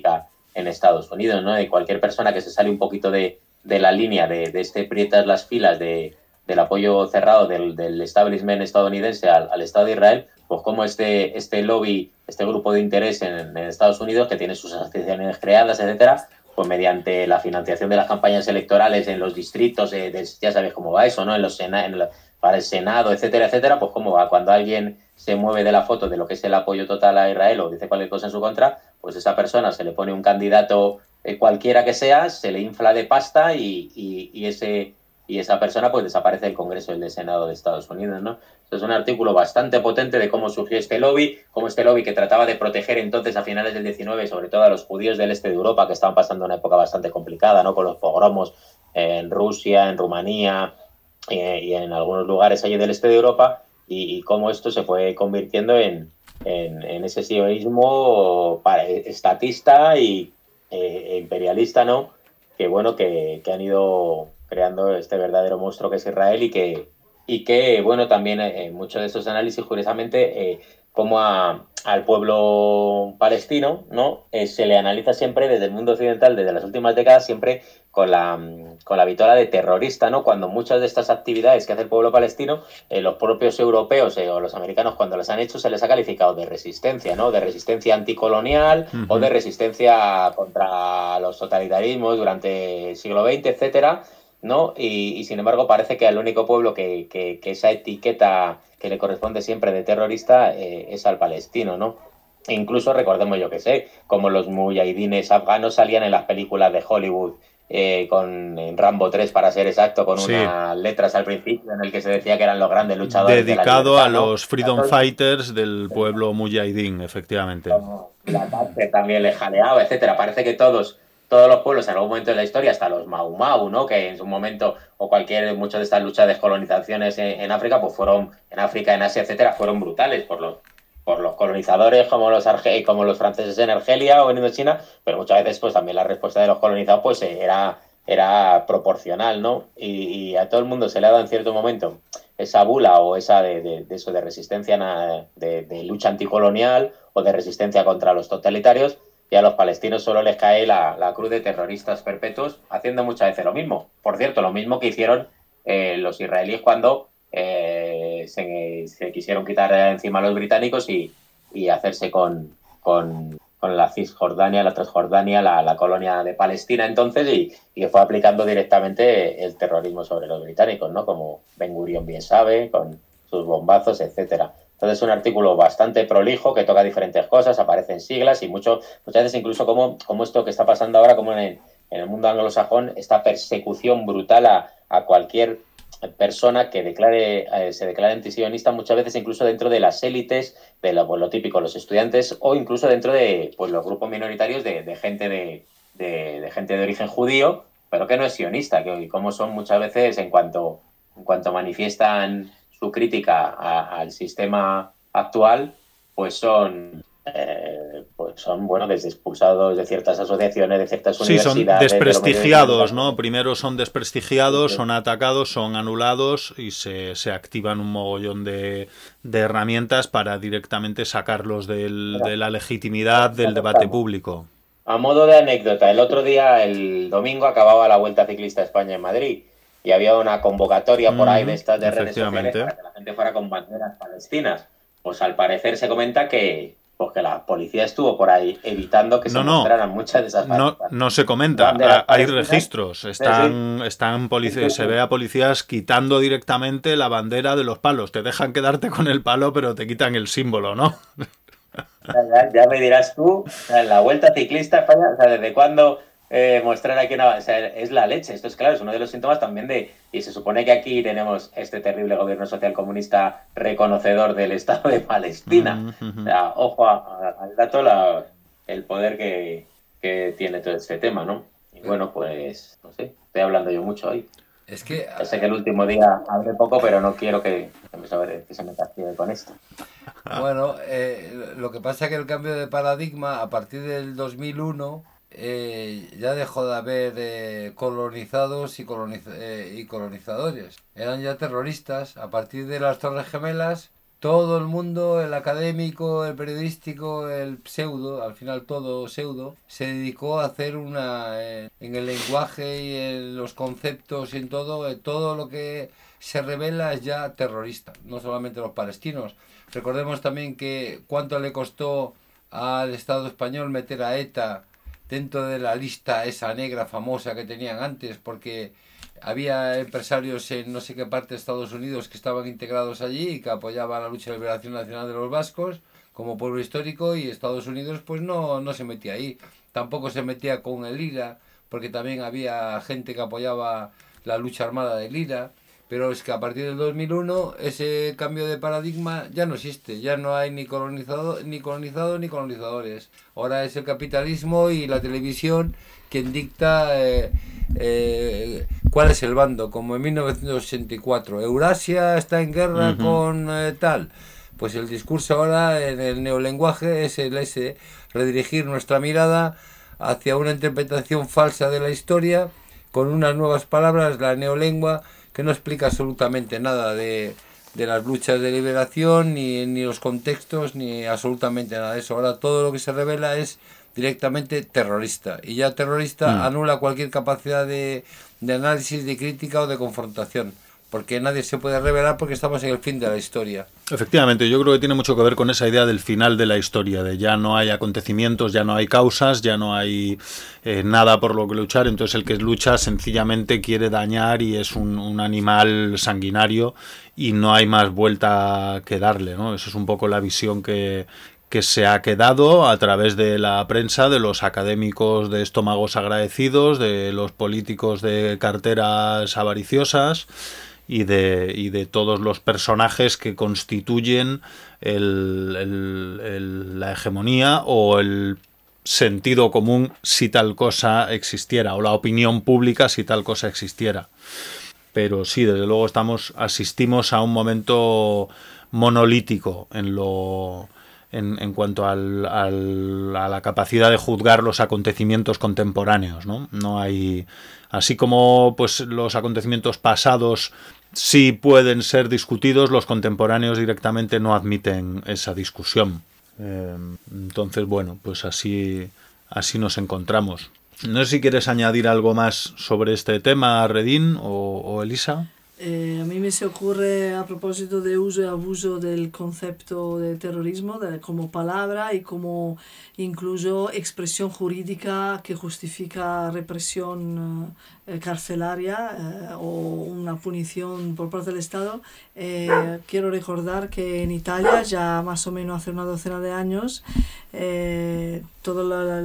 en Estados Unidos, ¿no? Y cualquier persona que se sale un poquito de, de la línea de, de este prietas las filas de, del apoyo cerrado del, del establishment estadounidense al, al Estado de Israel, pues como este, este lobby, este grupo de interés en, en Estados Unidos, que tiene sus asociaciones creadas, etcétera, pues mediante la financiación de las campañas electorales en los distritos, eh, de, ya sabes cómo va eso, ¿no? En los sena, en la, para el Senado, etcétera, etcétera, pues cómo va. Cuando alguien se mueve de la foto de lo que es el apoyo total a Israel o dice cualquier cosa en su contra, pues esa persona se le pone un candidato eh, cualquiera que sea, se le infla de pasta y, y, y ese y esa persona pues desaparece del Congreso y del Senado de Estados Unidos, ¿no? Es un artículo bastante potente de cómo surgió este lobby, cómo este lobby que trataba de proteger entonces a finales del diecinueve, sobre todo a los judíos del este de Europa, que estaban pasando una época bastante complicada, ¿no? Con los pogromos en Rusia, en Rumanía eh, y en algunos lugares allí del este de Europa, y, y cómo esto se fue convirtiendo en, en, en ese sionismo para, estatista y eh, imperialista, ¿no? Que bueno, que, que han ido creando este verdadero monstruo que es Israel y que, y que bueno, también en eh, muchos de estos análisis, curiosamente, eh, como a, al pueblo palestino, ¿no? Eh, se le analiza siempre desde el mundo occidental, desde las últimas décadas, siempre con la, con la vitola de terrorista, ¿no? Cuando muchas de estas actividades que hace el pueblo palestino, eh, los propios europeos eh, o los americanos, cuando las han hecho, se les ha calificado de resistencia, ¿no? De resistencia anticolonial uh-huh. o de resistencia contra los totalitarismos durante el siglo veinte, etcétera, ¿no? Y, y sin embargo parece que el único pueblo que, que, que esa etiqueta que le corresponde siempre de terrorista eh, es al palestino, ¿no? E incluso recordemos, yo que sé, como los mujahidines afganos salían en las películas de Hollywood eh, con en Rambo tres, para ser exacto, con sí. unas letras al principio en el que se decía que eran los grandes luchadores dedicado de la libertad, a ¿no? los freedom Entonces, fighters del pueblo mujahidín, efectivamente. Como la cárcel también le jaleaba, etcétera. Parece que todos todos los pueblos en algún momento de la historia, hasta los Mau Mau, ¿no? Que en su momento, o cualquier, muchas de estas luchas de descolonizaciones en, en África, pues fueron, en África, en Asia, etcétera, fueron brutales por los, por los colonizadores como los, arge, como los franceses en Argelia o en Indochina, pero muchas veces, pues también la respuesta de los colonizados, pues era, era proporcional, ¿no? Y, y a todo el mundo se le ha dado en cierto momento esa bula o esa de, de, de eso de resistencia, de, de lucha anticolonial o de resistencia contra los totalitarios, y a los palestinos solo les cae la, la cruz de terroristas perpetuos, haciendo muchas veces lo mismo. Por cierto, lo mismo que hicieron eh, los israelíes cuando eh, se, se quisieron quitar encima a los británicos y, y hacerse con, con, con la Cisjordania, la Transjordania, la, la colonia de Palestina entonces, y, y fue aplicando directamente el terrorismo sobre los británicos, ¿no? Como Ben Gurion bien sabe, con sus bombazos, etcétera. Entonces es un artículo bastante prolijo que toca diferentes cosas, aparecen siglas y mucho, muchas veces incluso como, como esto que está pasando ahora, como en el, en el mundo anglosajón, esta persecución brutal a, a cualquier persona que declare, eh, se declare antisionista, muchas veces incluso dentro de las élites, de lo, pues, lo típico, los estudiantes, o incluso dentro de pues, los grupos minoritarios de, de, gente de, de, de gente de origen judío, pero que no es sionista, que como son muchas veces en cuanto, en cuanto manifiestan su crítica a, al sistema actual, pues son, eh, pues son, bueno, desde expulsados de ciertas asociaciones, de ciertas sí, universidades. Sí, son desprestigiados, de ¿no? Primero son desprestigiados, sí, sí. son atacados, son anulados y se, se activan un mogollón de, de herramientas para directamente sacarlos del, de la legitimidad del debate público. A modo de anécdota, el otro día, el domingo, acababa la Vuelta Ciclista a España en Madrid. Y había una convocatoria por ahí de estas de redes sociales para que la gente fuera con banderas palestinas. Pues al parecer se comenta que, pues que la policía estuvo por ahí evitando que no, se no, mostraran muchas de esas banderas. No, no se comenta, hay palestinas. registros, están, sí, sí. están polici- se ve a policías quitando directamente la bandera de los palos. Te dejan quedarte con el palo, pero te quitan el símbolo, ¿no? Ya, ya, ya me dirás tú, en la Vuelta Ciclista a España, o sea, ¿desde cuándo Eh, mostrar aquí una, o sea, es la leche? Esto es claro, es uno de los síntomas también de, y se supone que aquí tenemos este terrible gobierno social comunista reconocedor del Estado de Palestina. Uh-huh. O sea, ojo al dato, la, el poder que, que tiene todo este tema, ¿no? Y bueno, pues, no sé, estoy hablando yo mucho hoy. Es que... Yo sé que el último día hablé poco, pero no quiero que, que, me, sabe, que se me castigue con esto. Bueno, eh, lo que pasa es que el cambio de paradigma a partir del dos mil uno... Eh, ya dejó de haber eh, colonizados y, coloniz- eh, y colonizadores. Eran ya terroristas. A partir de las Torres Gemelas todo el mundo, el académico, el periodístico, el pseudo, al final todo pseudo, se dedicó a hacer una, eh, en el lenguaje y en los conceptos y en todo, eh, todo lo que se revela es ya terrorista, no solamente los palestinos. Recordemos también que cuánto le costó al Estado español meter a ETA dentro de la lista esa negra famosa que tenían antes, porque había empresarios en no sé qué parte de Estados Unidos que estaban integrados allí y que apoyaban la lucha de liberación nacional de los vascos como pueblo histórico, y Estados Unidos pues no, no se metía ahí. Tampoco se metía con el IRA, porque también había gente que apoyaba la lucha armada del IRA. Pero es que a partir del dos mil uno ese cambio de paradigma ya no existe, ya no hay ni colonizado, ni colonizados ni colonizadores. Ahora es el capitalismo y la televisión quien dicta eh, eh, cuál es el bando, como en mil novecientos ochenta y cuatro. Eurasia está en guerra uh-huh. con eh, tal. Pues el discurso ahora en el neolenguaje es el ese, redirigir nuestra mirada hacia una interpretación falsa de la historia con unas nuevas palabras, la neolengua, que no explica absolutamente nada de, de las luchas de liberación, ni, ni los contextos, ni absolutamente nada de eso. Ahora todo lo que se revela es directamente terrorista, y ya terrorista mm. anula cualquier capacidad de, de análisis, de crítica o de confrontación, porque nadie se puede revelar porque estamos en el fin de la historia. Efectivamente, yo creo que tiene mucho que ver con esa idea del final de la historia, de ya no hay acontecimientos, ya no hay causas, ya no hay eh, nada por lo que luchar, entonces el que lucha sencillamente quiere dañar y es un, un animal sanguinario y no hay más vuelta que darle, ¿no? Eso es un poco la visión que, que se ha quedado a través de la prensa, de los académicos de estómagos agradecidos, de los políticos de carteras avariciosas, y de, y de todos los personajes que constituyen el, el, el, la hegemonía o el sentido común si tal cosa existiera, o la opinión pública si tal cosa existiera. Pero sí, desde luego estamos asistimos a un momento monolítico en lo en, en cuanto al, al, a la capacidad de juzgar los acontecimientos contemporáneos, ¿no? No hay, así como pues los acontecimientos pasados sí pueden ser discutidos, los contemporáneos directamente no admiten esa discusión. Eh, entonces, bueno, pues así, así nos encontramos. No sé si quieres añadir algo más sobre este tema, Redín o, o Elisa. Eh, a mí me se ocurre a propósito de uso y abuso del concepto de terrorismo de, como palabra y como incluso expresión jurídica que justifica represión eh, carcelaria eh, o una punición por parte del Estado. Eh, quiero recordar que en Italia ya más o menos hace una docena de años eh, todos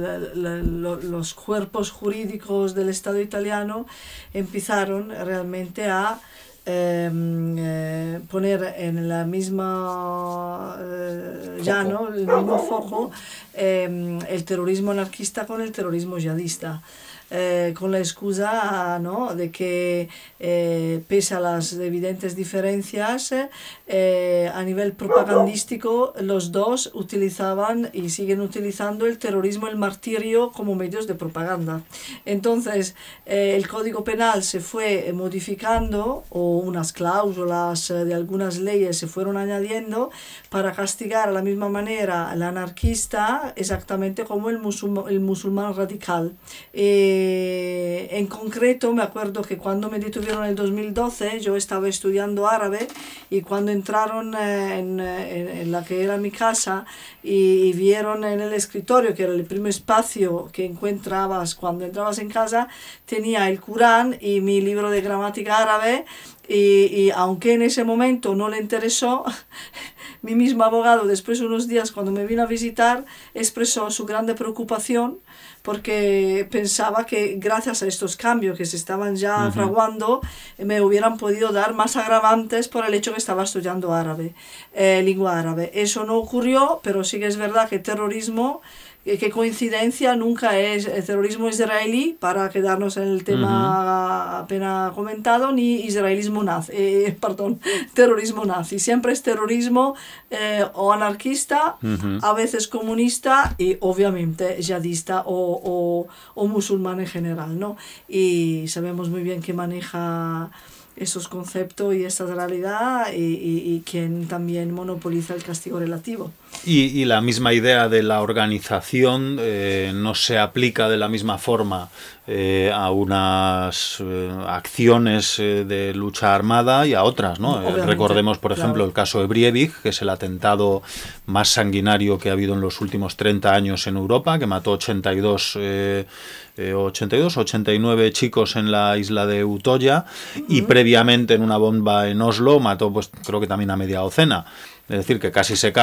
los cuerpos jurídicos del Estado italiano empezaron realmente a Eh, eh, poner en la misma eh, llano, el mismo foco, eh, el terrorismo anarquista con el terrorismo yihadista. Eh, con la excusa, ¿no?, de que eh, pese a las evidentes diferencias eh, a nivel propagandístico los dos utilizaban y siguen utilizando el terrorismo y el martirio como medios de propaganda. Entonces eh, el Código Penal se fue modificando o unas cláusulas de algunas leyes se fueron añadiendo para castigar a la misma manera al anarquista exactamente como el, musulm- el musulmán radical. Eh, en concreto me acuerdo que cuando me detuvieron en el dos mil doce yo estaba estudiando árabe y cuando entraron eh, en, en, en la que era mi casa y, y vieron en el escritorio, que era el primer espacio que encontrabas cuando entrabas en casa, tenía el Corán y mi libro de gramática árabe. Y, y aunque en ese momento no le interesó, mi mismo abogado después de unos días cuando me vino a visitar expresó su grande preocupación porque pensaba que gracias a estos cambios que se estaban ya uh-huh. fraguando me hubieran podido dar más agravantes por el hecho que estaba estudiando árabe, eh, lengua árabe. Eso no ocurrió, pero sí que es verdad que terrorismo, qué coincidencia, nunca es el terrorismo israelí, para quedarnos en el tema uh-huh. apenas comentado, ni israelismo nazi, eh, perdón, terrorismo nazi. Siempre es terrorismo eh, o anarquista, uh-huh. a veces comunista y obviamente yihadista o, o, o musulmán en general, ¿no? Y sabemos muy bien que maneja esos conceptos y esa realidad y, y, y quien también monopoliza el castigo relativo. Y, y la misma idea de la organización eh, no se aplica de la misma forma eh, a unas eh, acciones eh, de lucha armada y a otras, ¿no? Eh, recordemos, por ejemplo, claro, el caso de Breivik, que es el atentado más sanguinario que ha habido en los últimos treinta años en Europa, que mató ochenta y dos, eh, eh, ochenta y dos, ochenta y nueve chicos en la isla de Utoya, uh-huh. y previamente en una bomba en Oslo mató, pues creo que también a media docena. Es decir, que casi se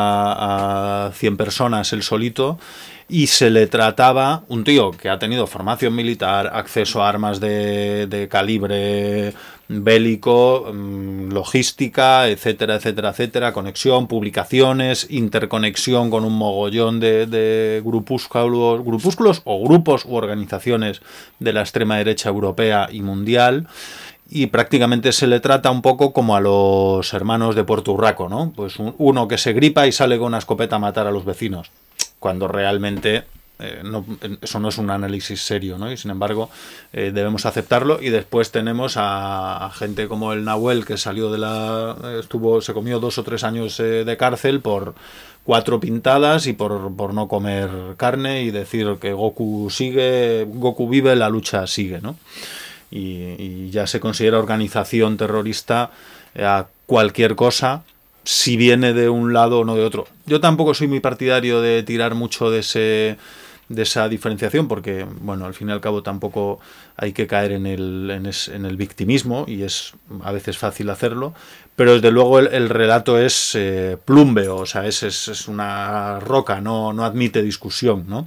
carga a cien personas él solito, y se le trataba, un tío que ha tenido formación militar, acceso a armas de, de calibre bélico, logística, etcétera, etcétera, etcétera, conexión, publicaciones, interconexión con un mogollón de, de grupúsculos, grupúsculos o grupos u organizaciones de la extrema derecha europea y mundial. Y prácticamente se le trata un poco como a los hermanos de Puerto Urraco, ¿no? Pues un, uno que se gripa y sale con una escopeta a matar a los vecinos, cuando realmente eh, no, eso no es un análisis serio, ¿no? Y sin embargo eh, debemos aceptarlo. Y después tenemos a, a gente como el Nahuel, que salió de la... estuvo se comió dos o tres años eh, de cárcel por cuatro pintadas y por, por no comer carne y decir que Goku sigue, Goku vive, la lucha sigue, ¿no? Y, y ya se considera organización terrorista a cualquier cosa, si viene de un lado o no de otro. Yo tampoco soy muy partidario de tirar mucho de ese de esa diferenciación, porque bueno, al fin y al cabo tampoco hay que caer en el, en, es, en el victimismo, y es a veces fácil hacerlo, pero desde luego el, el relato es eh, plúmbeo, o sea, es, es, es una roca, no, no admite discusión, ¿no?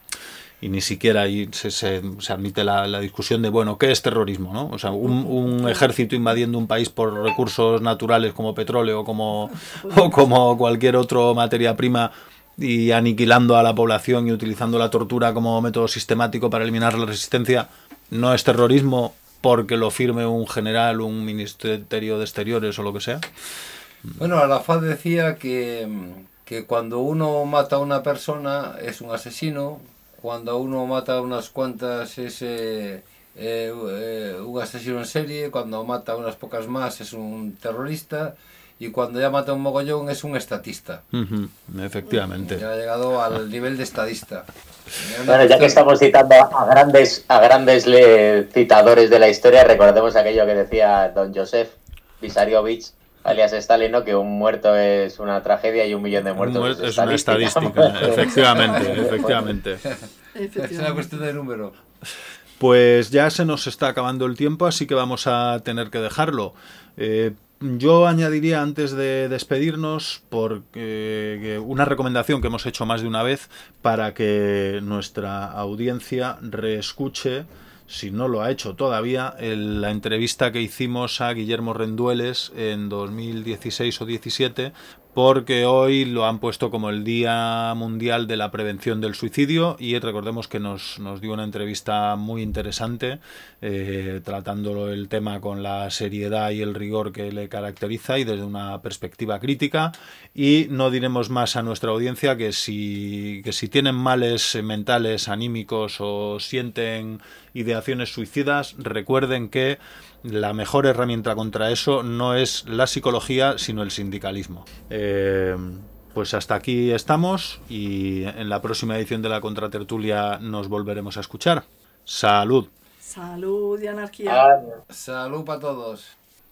Y ni siquiera ahí se, se, se admite la, la discusión de, bueno, ¿qué es terrorismo, no? O sea, un, un ejército invadiendo un país por recursos naturales como petróleo como, o como cualquier otra materia prima, y aniquilando a la población y utilizando la tortura como método sistemático para eliminar la resistencia, no es terrorismo porque lo firme un general, un ministerio de exteriores o lo que sea. Bueno, Arafat decía que, que cuando uno mata a una persona es un asesino, cuando uno mata a unas cuantas es eh, eh, eh, un asesino en serie, cuando mata a unas pocas más es un terrorista, y cuando ya mata a un mogollón es un estatista. Uh-huh, efectivamente. Ya ha llegado al nivel de estadista. Bueno, ya que estamos citando a grandes, a grandes le, citadores de la historia, recordemos aquello que decía don Joseph Vissarionovich, alias Stalin, ¿no? Que un muerto es una tragedia y un millón de muertos muerto es, es una estadística. Efectivamente, efectivamente. Es una cuestión de número. Pues ya se nos está acabando el tiempo, así que vamos a tener que dejarlo. Eh, yo añadiría, antes de despedirnos, porque una recomendación que hemos hecho más de una vez para que nuestra audiencia reescuche, si no lo ha hecho todavía, el, la entrevista que hicimos a Guillermo Rendueles en dos mil dieciséis o diecisiete, porque hoy lo han puesto como el Día Mundial de la Prevención del Suicidio, y recordemos que nos, nos dio una entrevista muy interesante, eh, tratando el tema con la seriedad y el rigor que le caracteriza y desde una perspectiva crítica. Y no diremos más a nuestra audiencia que si, que si tienen males mentales, anímicos, o sienten ideaciones suicidas, recuerden que la mejor herramienta contra eso no es la psicología, sino el sindicalismo. Eh, pues hasta aquí estamos, y en la próxima edición de la Contratertulia nos volveremos a escuchar. ¡Salud! ¡Salud y anarquía! Ah, ¡Salud para todos!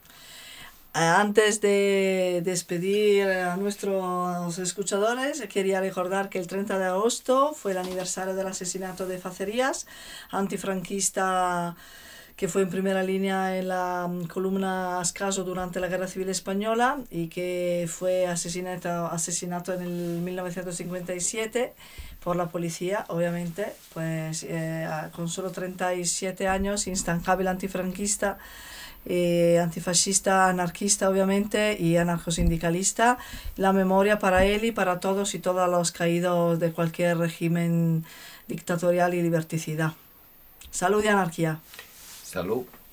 Antes de despedir a nuestros escuchadores, quería recordar que el treinta de agosto fue el aniversario del asesinato de Facerías, antifranquista que fue en primera línea en la columna Ascaso durante la Guerra Civil Española, y que fue asesinato, asesinato en el mil novecientos cincuenta y siete por la policía, obviamente, pues eh, con solo treinta y siete años, instancable antifranquista, eh, antifascista, anarquista, obviamente, y anarcosindicalista. La memoria para él y para todos y todos los caídos de cualquier régimen dictatorial y liberticida. Salud y anarquía. Salud.